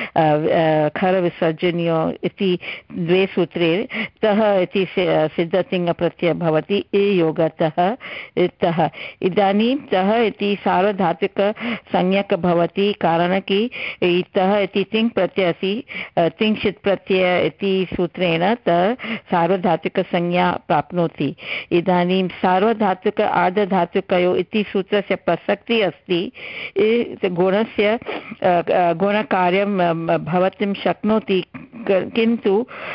खरविसर्जनीयो इति द्वे सूत्रे तः इति सिद्धतिङ्प्रत्ययः भवति। ए योगतः इतः। इदानीं तः इति सार्वधातुकसंज्ञक भवति कारणं कि इतः इति तिङ् प्रत्ययः अस्ति। तिङ्क्षित् प्रत्यय इति सूत्रेण तः सार्वधातुकसंज्ञा प्राप्नोति। इदानीं सार्वधातुक आर्धधातुकयोः इति सूत्रस्य प्रसक्तिः अस्ति। गुणस्य गुणकार्यं भवितुं शक्नोति किन्तु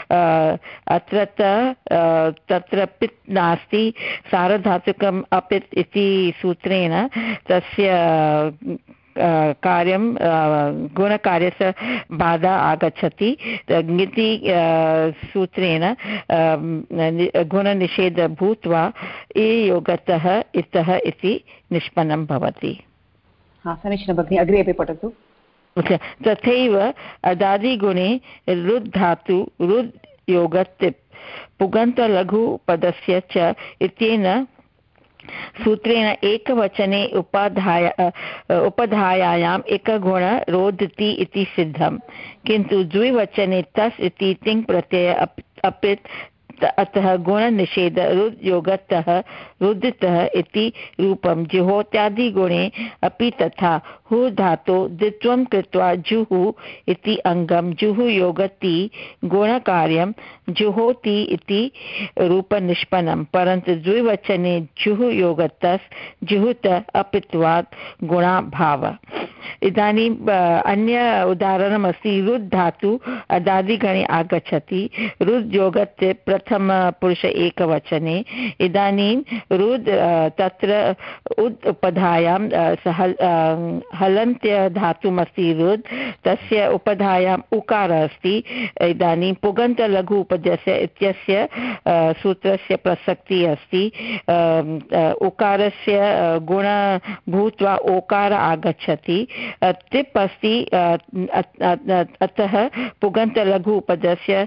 अत्र तत्र पित् नास्ति। सार्वधातुकम् अपित् इति सूत्रेण तस्य कार्यं गुणकार्यस्य बाधा आगच्छति। ङिति सूत्रेण गुणनिषेधः भूत्वा ए योगतः इतः इति निष्पन्नं भवति। समीचीनं भगिनि, अग्रे अपि पठतु। तथैव अदादिगुणे रुद् धातु रुद् योगतिप् पुगन्तलघुपदस्य च इत्येन सूत्रेण एकवचने उपधायायाम् एकगुण रोदति इति सिद्धं। किन्तु द्विवचने तस् इति तिङ् प्रत्यय अपित् अतः गुणनिषेध रुद् योगतः रुदितः इति रूपं। जुहोत्यादिगुणे अपि तथा। हु धातो द्वित्वं कृत्वा जुहु इति अङ्गं जुहु योगति गुणकार्यं जुहोति इति रूपनिष्पन्नं। परन्तु द्विवचने जुहु योगतस् जुहुत अपित्वात् गुणाभावः। इदानीम् अन्य उदाहरणमस्ति। रुद् धातु अदादिगणे आगच्छति। रुद् योगते प्रथमपुरुष एकवचने। इदानीं रुद् तत्र उद् उपधायां हलन्त्य धातुमस्ति रुद् तस्य उपधायाम् उकारः अस्ति। इदानीं पुगन्तलघु उपदेशस्य इत्यस्य सूत्रस्य प्रसक्तिः अस्ति। उकारस्य गुण भूत्वा ओकार आगच्छति। तिप् अस्ति अतः पुगन्तलघु उपदेशस्य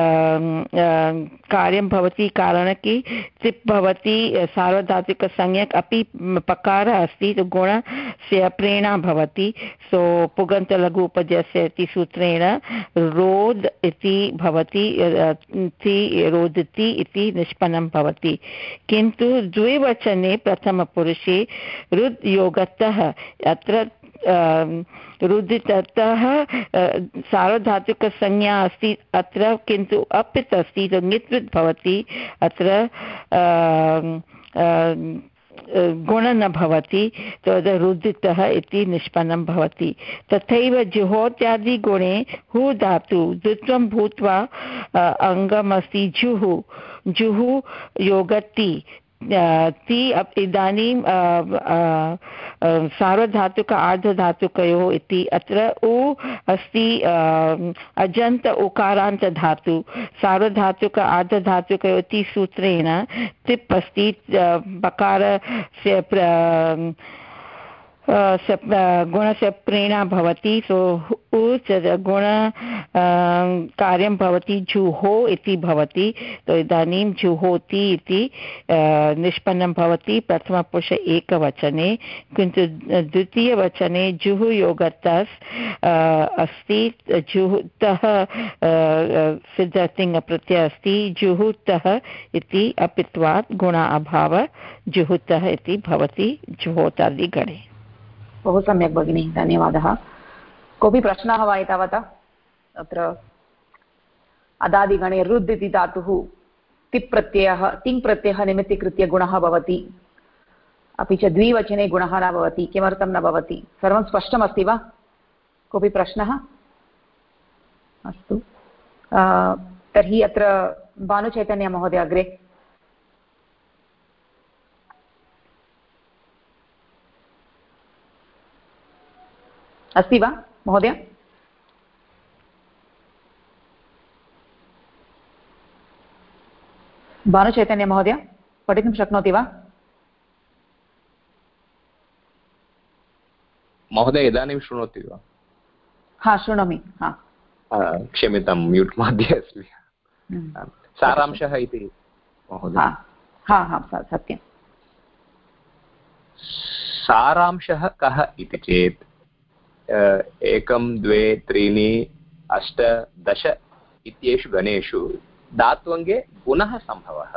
कार्यं भवति कारणं कि तिप् भवति सार्वधातुकसंज्ञक अपि पकारः अस्ति तो गुणस्य प्रेरणा भवति। सो पुगन्तलघु उपदेशस्य इति सूत्रेण रोद् इति भवति रोदति इति निष्पन्नं भवति। किन्तु द्विवचने प्रथमपुरुषे रुद् योगतः अत्र रुदितः सार्वधातुकसंज्ञा अस्ति अत्र किन्तु अपित् अस्ति तो ङित्वित् भवति। अत्र गुण न भवति तद् रुदितः इति निष्पन्नं भवति। तथैव जुहोत्यादिगुणे हु धातु द्वित्वं भूत्वा अङ्गमस्ति जुहु जुहु योगति ति। इदानीं सार्वधातुक आर्धधातुकयोः इति अत्र उ अस्ति अजन्त उकारान्त धातु। सार्वधातुक आर्धधातुकयोः इति सूत्रेण तिप् अस्ति पकारस्य गुणस्य प्रेरणा भवति। सो गुण कार्यं भवति जुहो इति भवति। तो इदानीं जुहोति इति निष्पन्नं भवति प्रथमपुरुष एकवचने। किन्तु द्वितीयवचने जुहु योगतस् अस्ति। जुहुतः सिद्धतिङ् प्रत्ययः अस्ति। जुहुतः इति अपित्वात् गुण अभावः जुहुतः इति भवति जुहोतादिगणे। बहु सम्यक् भगिनी, धन्यवादः। कोऽपि प्रश्नः वा एतावता? अत्र अदादिगणे रुद् इति धातुः तिप् प्रत्ययः तिङ् प्रत्ययः निमित्तीकृत्य गुणः भवति। अपि च द्विवचने गुणः न भवति। किमर्थं न भवति? सर्वं स्पष्टमस्ति वा? कोऽपि प्रश्नः? अस्तु, तर्हि अत्र भानुचैतन्य महोदय अग्रे। अस्ति वा महोदय? भानुचैतन्यमहोदय पठितुं शक्नोति वा? महोदय इदानीं शृणोति वा? हा, शृणोमि। क्षम्यतां, म्यूट् मध्ये अस्मि। सारांशः इति महोदय। सत्यं। सारांशः कः इति चेत् 1 2 3 8 10 इत्येषु गणेषु धात्वङ्गे गुणः सम्भवः।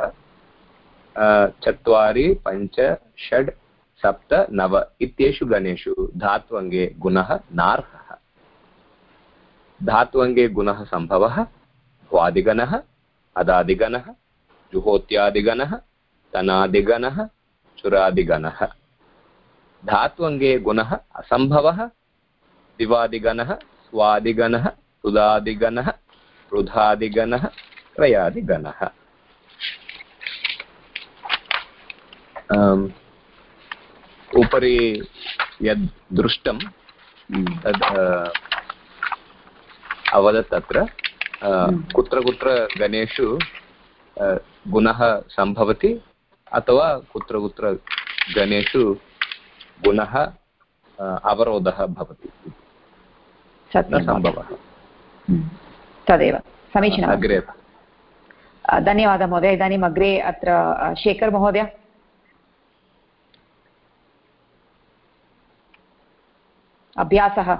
4 5 6 7 9 इत्येषु गणेषु धात्वङ्गे गुणः नार्हः। धात्वङ्गे गुणः सम्भवः भ्वादिगणः, अदादिगणः, जुहोत्यादिगणः, तनादिगणः, चुरादिगणः। धात्वङ्गे गुणः असम्भवः दिवादिगणः, स्वादिगणः, तुदादिगणः, रुधादिगणः, क्रयादिगणः। उपरि यद् दृष्टं तद् अवदत्। तत्र कुत्र कुत्र गणेषु गुणः सम्भवति अथवा कुत्र कुत्र गणेषु गुणः अवरोधः भवति, न सम्भवः। तदेव समीचीनम्। अग्रे धन्यवादः महोदय। इदानीम् अग्रे अत्र शेखर महोदय। अभ्यासः।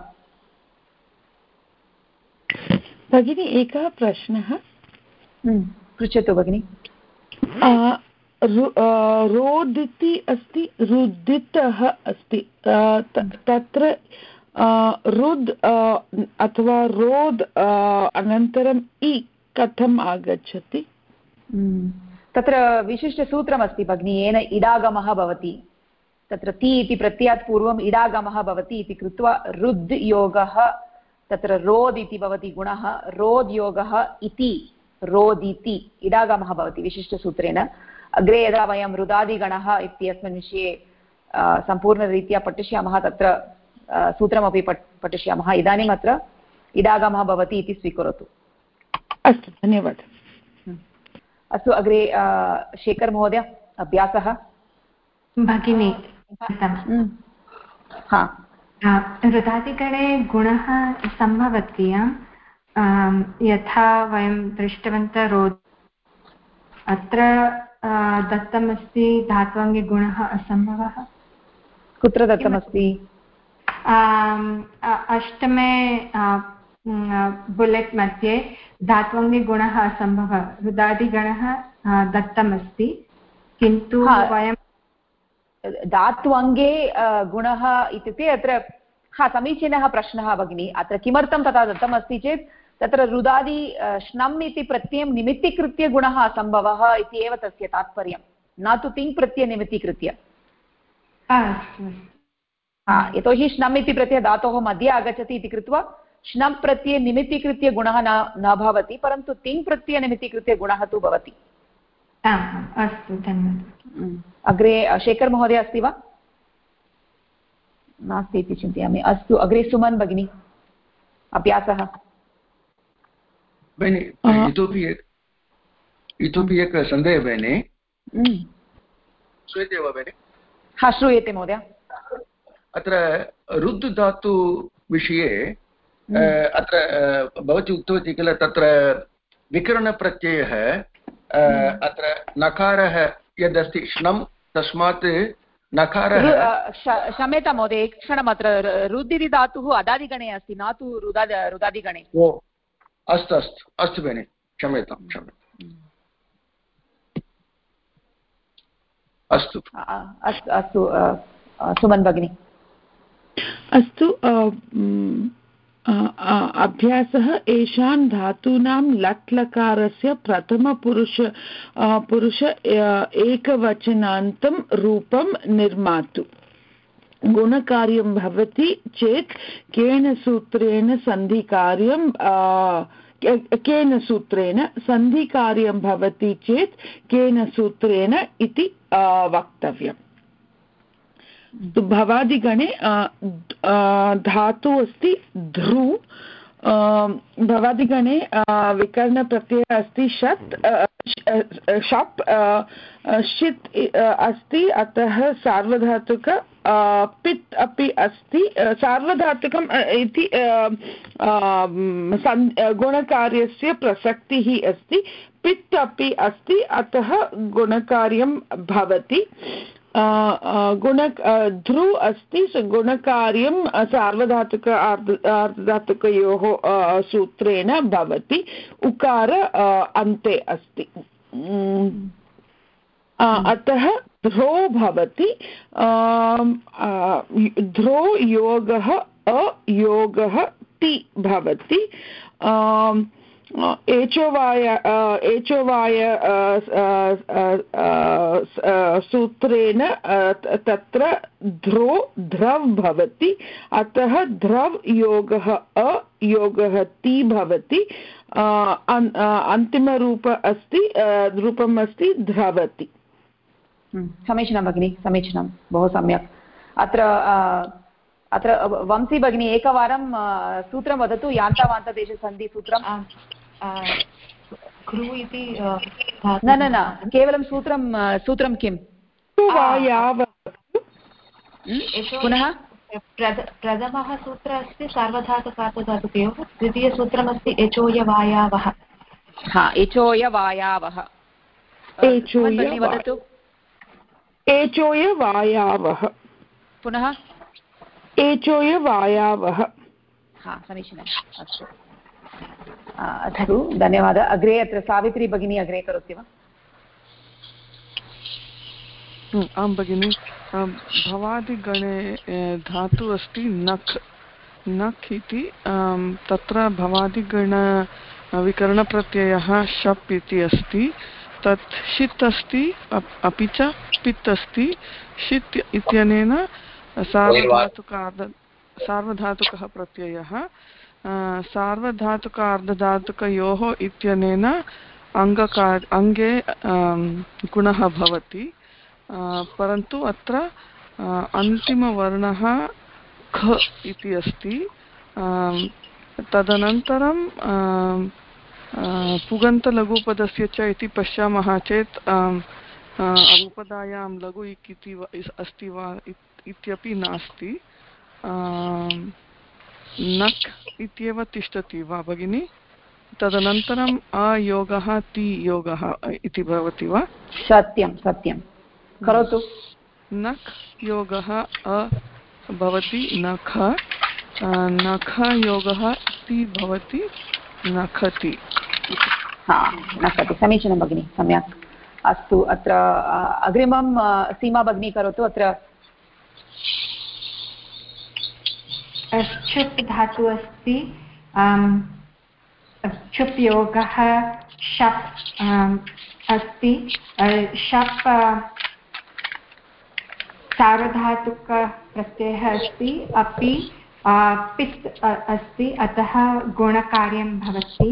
भगिनी, एकः प्रश्नः। पृच्छतु भगिनि। रोदिति अस्ति, रुदितः अस्ति, तत्र रुद् अथवा रोद् अनन्तरम् इ कथम् आगच्छति? तत्र विशिष्टसूत्रमस्ति भगिनी, येन इडागमः भवति। तत्र ति इति प्रत्ययात् पूर्वम् इडागमः भवति इति कृत्वा रुद् योगः तत्र रोद् इति भवति गुणः, रोद् योगः इति रोदिति इडागमः भवति विशिष्टसूत्रेण। अग्रे यदा वयं रुदादिगणः इत्यस्मिन् विषये सम्पूर्णरीत्या पठिष्यामः तत्र सूत्रमपि पठिष्यामः। इदानीम् अत्र इडागमः भवति इति स्वीकरोतु। अस्तु, धन्यवादः। अस्तु, अग्रे शेखर महोदय अभ्यासः। भगिनी, रुदादिगणे गुणः सम्भवति, यथा वयं दृष्टवन्तः रोद्। अत्र दत्तमस्ति धात्वङ्गे गुणः असम्भवः। कुत्र दत्तमस्ति? अष्टमे बुलेट् मध्ये धात्वङ्गे गुणः असम्भवः, रुदादिगणः दत्तमस्ति, किन्तु वयं धात्वङ्गे गुणः इत्युक्ते अत्र समीचीनः प्रश्नः भगिनी। अत्र किमर्थं तथा दत्तमस्ति चेत् तत्र रुदादि श्नम् इति प्रत्ययं निमित्तीकृत्य गुणः असम्भवः इति एव तस्य तात्पर्यं, न तु तिङ् प्रत्यय निमित्तीकृत्य। यतोहि श्नम् इति प्रत्ययः धातोः मध्ये आगच्छति इति कृत्वा श्नम् प्रत्यय निमित्तीकृत्य गुणः न भवति, परन्तु तिङ् प्रत्यय निमित्तीकृत्य गुणः तु भवति। अस्तु, धन्यवादः। अग्रे शेखर महोदय अस्ति वा? नास्ति इति चिन्तयामि। अस्तु, अग्रे सुमन भगिनी अभ्यासः। भगिनि, इतोपि एकः सन्देहः भगिनि। श्रूयते वा भगिनि? हा, श्रूयते महोदय। अत्र रुद् धातु विषये अत्र भवती उक्तवती किल, तत्र विकरणप्रत्ययः अत्र नकारः यदस्ति श्नम्, तस्मात् नकारः। क्षम्यतां महोदय, एकक्षणम्। अत्र रुद् इति धातुः अदादिगणे अस्ति, न तु रुदादिगणे। अस्तु अस्तु अस्तु भगिनि, क्षम्यतां क्षम्यताम्। अस्तु अस्तु अस्तु सुमन भगिनी। अस्तु, अभ्यासः। एषां धातूनां लट् लकारस्य पुरुष एकवचनान्तं रूपं निर्मातु। गुणकार्यं भवति चेत् केन सूत्रेण सन्धिकार्यं भवति चेत् केन सूत्रेण इति वक्तव्यम्। भवादिगणे धातु अस्ति ध्रु, भवादिगणे विकरणप्रत्ययः अस्ति शप् षित् अस्ति अतः सार्वधातुक पित् अपि अस्ति सार्वधातुकम् इति गुणकार्यस्य प्रसक्तिः अस्ति पित् अपि अस्ति अतः गुणकार्यं भवति ध्रु अस्ति गुणकार्यं सार्वधातुक अर्धधातुकयोः सूत्रेण भवति उकार अन्ते अस्ति अतः ध्रो भवति ध्रो योगः अयोगः ति भवति एचोवाय सूत्रेण तत्र ध्रो ध्रव भवति अतः ध्रव योगः अयोगः ति भवति अन्तिमरूप अस्ति रूपम् अस्ति ध्रवति समीचीनं भगिनि समीचीनं बहु सम्यक् अत्र वंशी भगिनी एकवारं सूत्रं वदतु यान्तावान्तदेशसन्धिसूत्रं क्रु इति न केवलं सूत्रं किम् पुनः प्रथमः सूत्रः अस्ति सार्वधातुकार्धधातुकयोः द्वितीयसूत्रमस्ति एचोयवायावः एचोयवायावः वदतु एचोयवायावः पुनः एचोयवायावः समीचीनम् अस्तु धन्यवादः अग्रे अत्र सावित्री भगिनी अग्रे करोति वा आं भगिनि भवादिगणे धातु अस्ति नख् इति तत्र भवादिगण विकरणप्रत्ययः शप् इति अस्ति तत् षित् अस्ति अपि च पित् अस्ति षित् इत्यनेन सार्वधातुकः प्रत्ययः सार्वधातुकार्धधातुकयोः इत्यनेन अङ्गे गुणः भवति परन्तु अत्र अन्तिमवर्णः ख इति अस्ति तदनन्तरं पुगन्तलघुपदस्य च इति पश्यामः चेत् उपधायां लघु इक् इति अस्ति वा इत्यपि नास्ति नक् इत्येव तिष्ठति वा भगिनि तदनन्तरम् अयोगः ति योगः इति भवति वा सत्यं करोतु नक् योगः अ भवति नख योगः ति भवति नखति नखति समीचीनं भगिनि सम्यक् अस्तु अत्र अग्रिमं सीमा भगिनी करोतु अत्र छुप् धातु अस्ति छुप् योगः शप् अस्ति शप् सार्वधातुकप्रत्ययः अस्ति अपि पित् अस्ति अतः गुणकार्यं भवति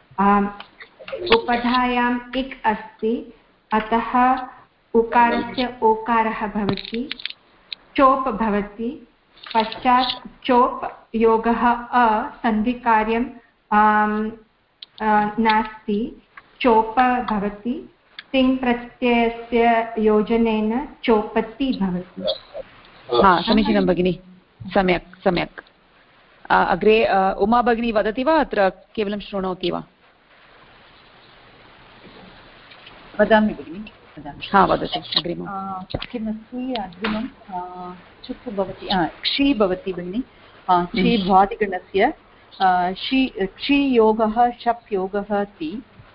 उपधायाम् इक् अस्ति अतः उकारस्य ओकारः भवति चोप् भवति पश्चात् चोप् योगः अ सन्धिकार्यं नास्ति चोप भवति तिङ् प्रत्ययस्य योजनेन चोपति भवति समीचीनं भगिनि सम्यक् अग्रे उमा भगिनी वदति वा अत्र केवलं शृणोति वा वदामि भगिनि वदतु अग्रिमं किमस्ति अग्रिमं चुक् भवति क्षी भवति भगिनि क्षी भ्वादिगणस्य क्षी योगः शप् योगः ति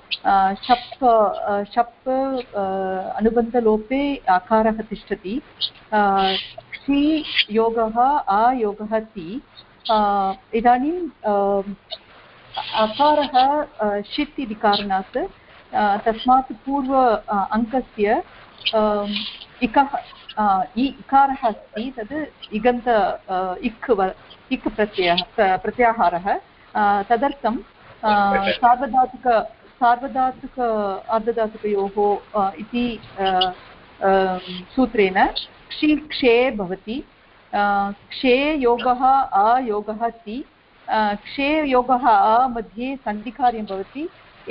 शप् अनुबन्धलोपे आकारः तिष्ठति क्षी योगः आयोगः ति इदानीं अकारः षित् इति कारणात् तस्मात् पूर्व अङ्कस्य इकारः अस्ति तद् इगन्त इक् प्रत्याहारः तदर्थं सार्वधातुक अर्धधातुकयोः इति सूत्रेण क्षे भवति क्षे योगः अयोगः ति क्षे योगः मध्ये सन्धिकार्यं भवति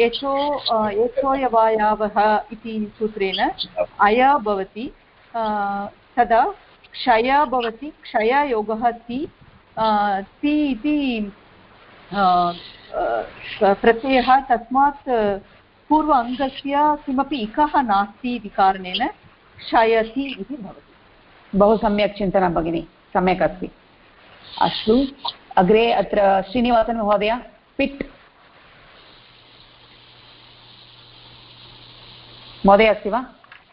एचोयवायावः इति सूत्रेण अय भवति तदा क्षय भवति क्षययोगः ति इति प्रत्ययः तस्मात् पूर्व अङ्गस्य किमपि इकः नास्ति इति कारणेन क्षयति इति भवति। बहु सम्यक् चिन्तनं भगिनी, सम्यक् अस्ति। अस्तु, अग्रे अत्र श्रीनिवासन् महोदय पिट् महोदय अस्ति वा?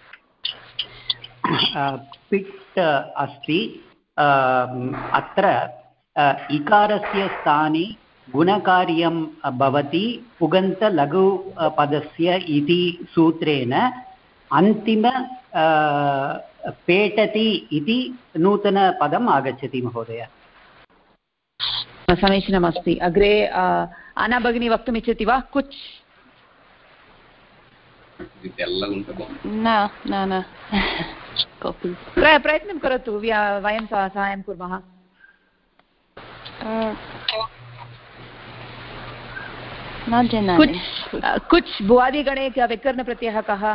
पिट् अस्ति। अत्र इकारस्य स्थाने गुणकार्यं भवति पुगन्तलघुपदस्य इति सूत्रेण अन्तिम पेटति इति नूतनपदम् आगच्छति महोदय। समीचीनमस्ति। अग्रे आना भगिनी वक्तुम् इच्छति वा? कुच् न प्रयत्नं करोतु, वयं साहाय्यं कुर्मः। कुच् भुवादिगणे विकरणप्रत्ययः कः?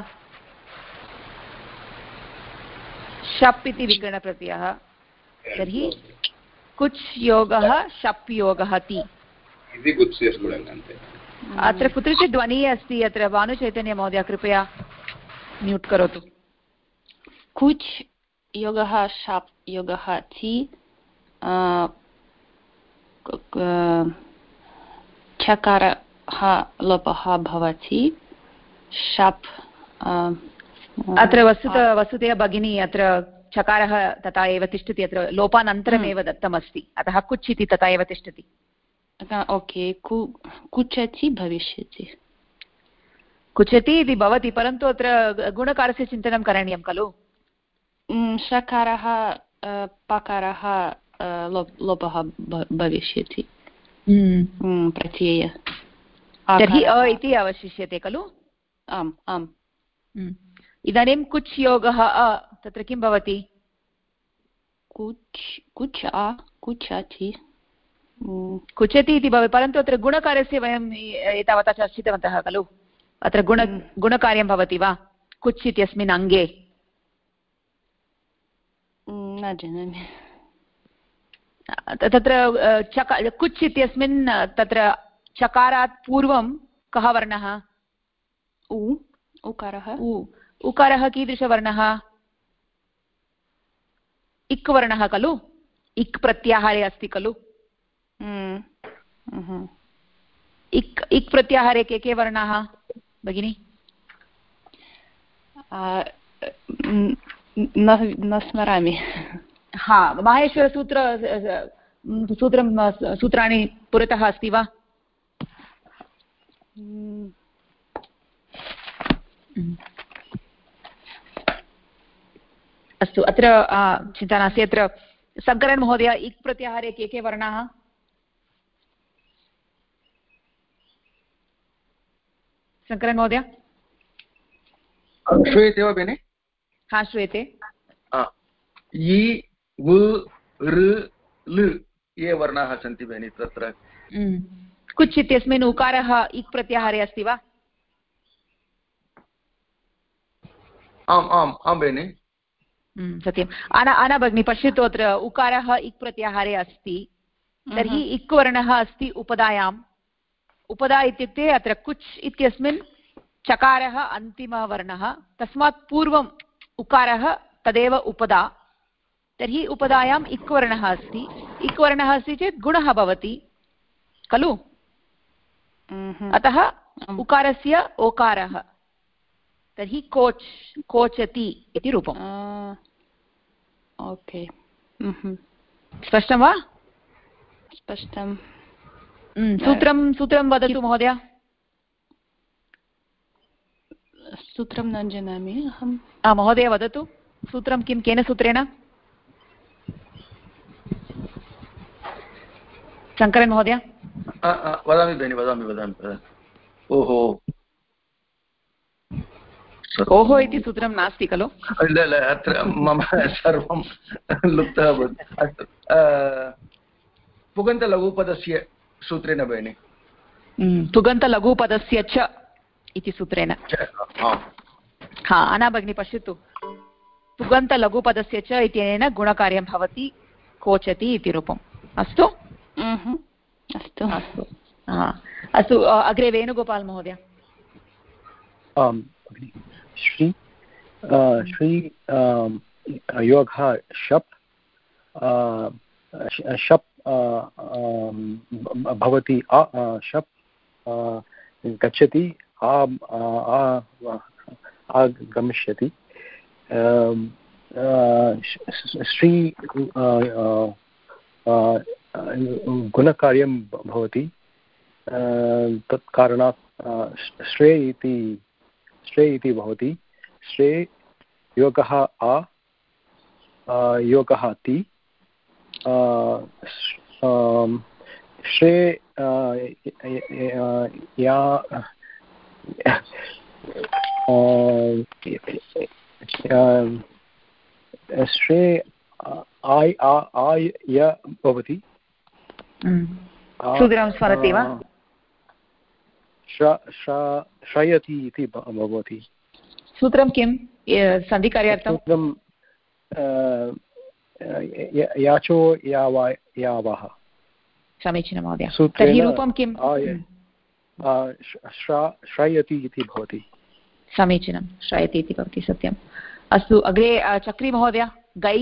शप् इति विकरणप्रत्ययः। तर्हि कुच् योगः शप् योगः ति। अत्र कुत्रचित् ध्वनिः अस्ति। अत्र भानुचैतन्य महोदय कृपया म्यूट् करोतु। कुच् योगः शप् योगः ति चकारः लोपः भवति शप्। अत्र वस्तुतः भगिनी अत्र चकारः तथा एव तिष्ठति, अत्र लोपानन्तरमेव दत्तमस्ति, अतः कुच् इति तथा एव तिष्ठति। ओके, कुचति भविष्यति, कुचति इति भवति, परन्तु अत्र गुणकारस्य चिन्तनं करणीयं खलु। षकारः पकारः लोपः भविष्यति प्रत्यय, तर्हि अ इति अवशिष्यते खलु। आम् आम्। इदानीं कुच् योगः अ, तत्र किं भवति? कुचति इति भवति, परन्तु अत्र गुणकार्यस्य वयम् एतावता चर्चितवन्तः खलु। अत्र गुणकार्यं भवति वा कुच् इत्यस्मिन् अङ्गे? न जानामि। तत्र कुच् इत्यस्मिन् तत्र चकारात् पूर्वं कः वर्णः? उकारः। उकारः कीदृशवर्णः? इक् वर्णः खलु। इक् प्रत्याहारे अस्ति खलु। इक् प्रत्याहारे के वर्णाः भगिनी? न स्मरामि। हा, सूत्राणि पुरतः अस्ति वा? अस्तु, अत्र चिन्ता नास्ति। अत्र शङ्करन् महोदय इक् प्रत्याहारे के वर्णाः? शङ्करन् महोदय श्रूयते वा भगिनि? हा, श्रूयते। इ व ऋ लृ ये वर्णाः सन्ति भगिनि तत्र। कुच् इत्यस्मिन् उकारः इक् प्रत्याहारे अस्ति वा? आम् आम् आम् भगिनि, सत्यम्। आना भगिनी पश्यतु, अत्र उकारः इक् प्रत्याहारे अस्ति, तर्हि इक् वर्णः अस्ति उपधायाम्। उपधा इत्युक्ते अत्र कुच् इत्यस्मिन् चकारः अन्तिमवर्णः, तस्मात् पूर्वम् उकारः तदेव उपधा। तर्हि उपधायाम् इक् वर्णः अस्ति। इक् वर्णः अस्ति चेत् गुणः भवति खलु। अतः उकारस्य ओकारः, तर्हि कोचति इति रूपम्। ओके, स्पष्टं वा? स्पष्टं। सूत्रं वदतु महोदय। सूत्रं न जानामि अहं। महोदय वदतु, सूत्रं किं, केन सूत्रेण? शङ्करन् महोदय। वदामि भगिनि, वदामि। ओहो इति सूत्रं नास्ति खलु। अत्र मम सर्वं लुप्तः भवति। अस्तु, पुगन्तलघुपदस्य सूत्रेण भगिनि? पुगन्तलघुपदस्य च इति सूत्रेण। हा, अना भगिनी पश्यतु, पुगन्तलघुपदस्य च इत्यनेन गुणकार्यं भवति कोचति इति रूपम्। अस्तु अस्तु अस्तु अस्तु। अग्रे वेणुगोपाल् महोदय। श्री योगः शप् शप् भवति शप् गच्छति आगमिष्यति। श्री गुणकार्यं भवति, तत् कारणात् श्रे इति भवति। श्रे योगः योगः ति। श्रे श्रे आय भवति। सूत्रं स्मरति वा? श्रयति इति भवति। सूत्रं किं सन्धिकार्यार्थं? सूत्रं याचो यावः। समीचीनं महोदय। तर्हि रूपं किं? श्रयति इति भवति। समीचीनं, श्रयति इति भवति, सत्यम्। अस्तु, अग्रे चक्री महोदय। गै।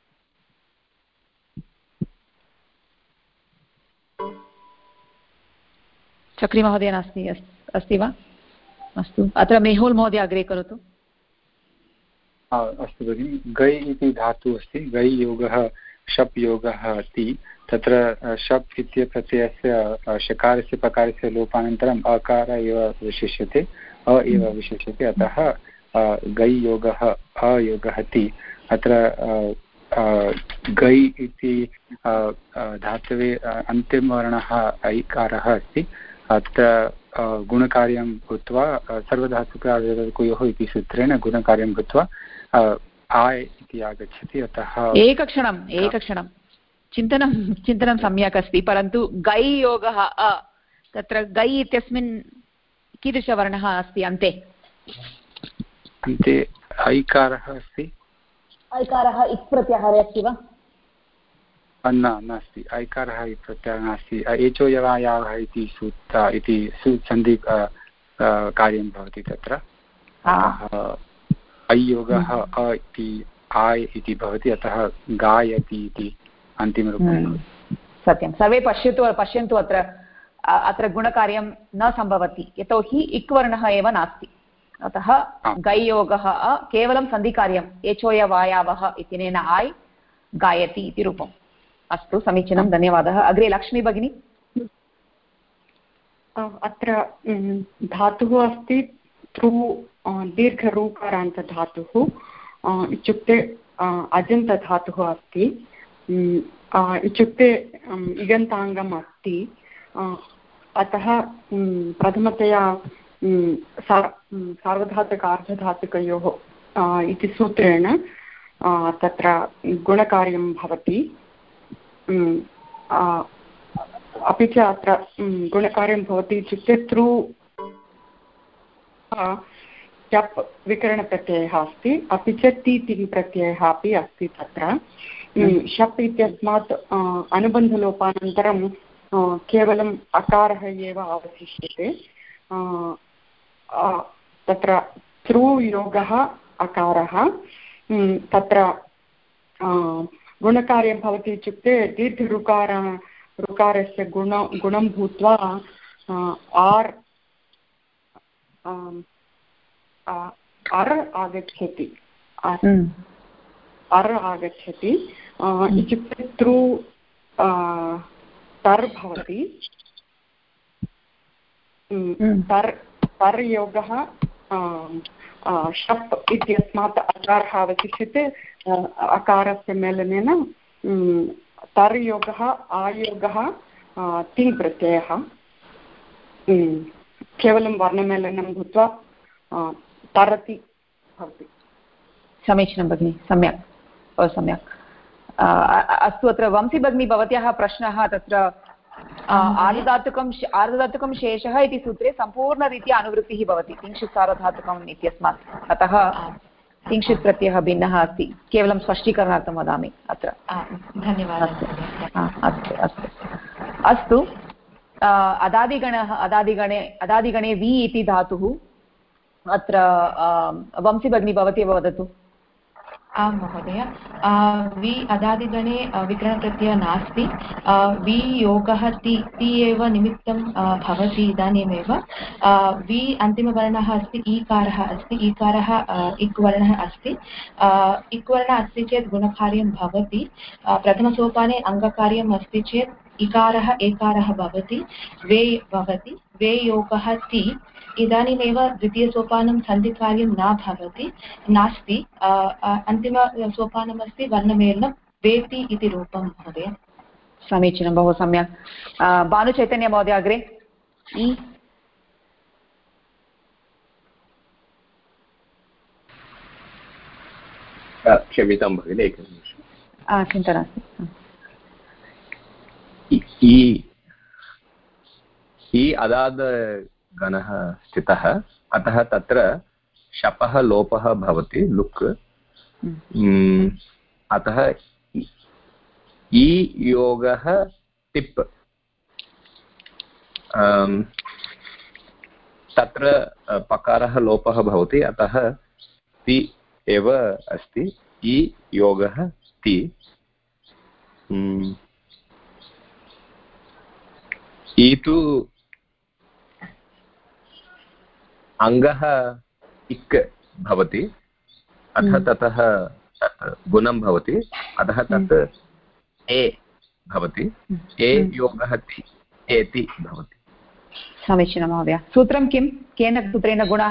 चक्री महोदय नास्ति, अस्ति वा? अस्तु, अत्र मेहुल् महोदय अग्रे करोतु। अस्तु भगिनि। गै इति धातुः अस्ति। गै योगः शप् योगः अस्ति। तत्र शप् इत्यप्रत्ययस्य शकारस्य पकारस्य लोपानन्तरम् अकार एव विशिष्यते, अ एव विशिष्यते। अतः गै योगः अयोगः ति। अत्र गै इति धातवे अन्तिमवर्णः ऐकारः अस्ति। अत्र गुणकार्यं भूत्वा सर्वधातुकार्ययोः इति सूत्रेण गुणकार्यं भूत्वा आय् इति आगच्छति। अतः एकक्षणं चिन्तनं सम्यक् अस्ति, परन्तु गै योगः अ, तत्र गै इत्यस्मिन् कीदृशवर्णः अस्ति अन्ते? अन्ते ऐकारः अस्ति। ऐकारः इक् प्रत्याहारे अस्ति वा? नास्ति, ऐकारः प्रत्ययः नास्ति। एचो यवायावः इति सन्धि कार्यं भवति तत्र। अयोगः अ इति आय् इति भवति। अतः गायति इति अन्तिमरूपं। सत्यं, सर्वे पश्यन्तु अत्र गुणकार्यं न सम्भवति, यतोहि इक् वर्णः एव नास्ति। अतः गैयोगः केवलं सन्धिकार्यम्, एचोयवायावः इत्यनेन आय् गायति इति रूपम्। अस्तु, समीचीनं, धन्यवादः। अग्रे लक्ष्मी भगिनी। अत्र धातुः अस्ति तृ दीर्घरूकारान्तधातुः, इत्युक्ते अजन्तधातुः अस्ति, इत्युक्ते इगन्ताङ्गम् अस्ति। अतः प्रथमतया सार्वधातुक अर्धधातुकयोः इति सूत्रेण तत्र गुणकार्यं भवति। अपि च अत्र गुणकार्यं भवति इत्युक्ते तृ चप् विकरणप्रत्ययः अस्ति, अपि च ति तिङ् प्रत्ययः अपि अस्ति तत्र। शप् इत्यस्मात् अनुबन्धलोपानन्तरं केवलम् अकारः एव अवशिष्यते। तत्र तृयोगः अकारः, तत्र गुणकार्यं भवति इत्युक्ते दीर्घऋकारस्य गुणं भूत्वा आर् आगच्छति। अर् आगच्छति इत्युक्ते तृ तर् भवति। तर् योगः शप् इत्यस्मात् अकारः अवशिष्यते। अकारस्य मेलनेन तर् योगः आयोगः तिङ् प्रत्ययः, केवलं वर्णमेलनं भूत्वा तरति भवति। समीचीनं भगिनि, सम्यक्, बहु सम्यक्। अस्तु, अत्र वंशी भगिनी भवत्याः प्रश्नः तत्र आर्धधातुकं शेषः इति सूत्रे सम्पूर्णरीत्या अनुवृत्तिः भवति तिंशित् सार्वधातुकम् इत्यस्मात् अतः तिंशित् प्रत्ययः भिन्नः अस्ति केवलं स्पष्टीकरणार्थं वदामि अत्र धन्यवादः अस्तु अस्तु अस्तु अदादिगणे वि इति धातुः अत्र वंशी भगिनी भवती एव वदतु आं महोदय वि अदादिगणे विकरणप्रत्ययः नास्ति वि योगः ति एव निमित्तं भवति इदानीमेव वि अन्तिमवर्णः अस्ति ईकारः अस्ति ईकारः इक् वर्णः अस्ति इक् वर्णः अस्ति चेत् गुणकार्यं भवति प्रथमसोपाने अङ्गकार्यम् अस्ति चेत् इकारः एकारः भवति वे योगः ति इदानीमेव द्वितीयसोपानं सन्धिकार्यं न भवति नास्ति अन्तिमसोपानमस्ति वर्णमेलनं वेति इति रूपं महोदय समीचीनं बहु सम्यक् भानुचैतन्य महोदय अग्रे क्षम्यतां भगिनि एकनिमिषं चिन्ता नास्ति इ अदादगणः स्थितः अतः तत्र शपः लोपः भवति लुक् अतः इ योगः तिप् तत्र पकारः लोपः भवति अतः ति एव अस्ति इ योगः ति इ तु अङ्गः इक् भवति अतः ततः तत् गुणं भवति अतः तत् ए भवति ए योगः ति एति भवति समीचीनं महोदय सूत्रं किं केन सूत्रेण गुणः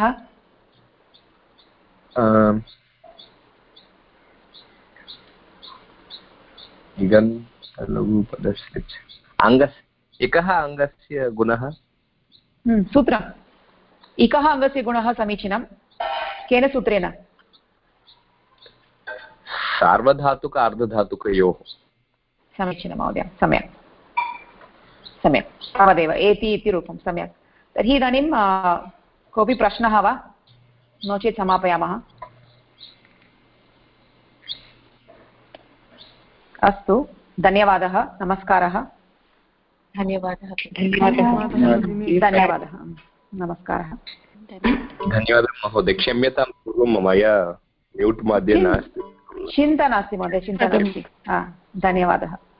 लघुपदस्य अङ्गस्य एकः अङ्गस्य गुणः सूत्रम् इकः अङ्गस्य गुणः समीचीनं केन सूत्रेण सार्वधातुक अर्धधातुकयोः समीचीनं महोदय सम्यक् सम्यक् तावदेव एति इति रूपं सम्यक् तर्हि इदानीं कोऽपि प्रश्नः वा नो चेत् समापयामः अस्तु धन्यवादः नमस्कारः धन्यवादः धन्यवादः नमस्कारः धन्यवादः महोदय क्षम्यतां पूर्वं मया म्यूट् मध्ये नास्ति चिन्ता नास्ति महोदय चिन्ता नास्ति धन्यवादः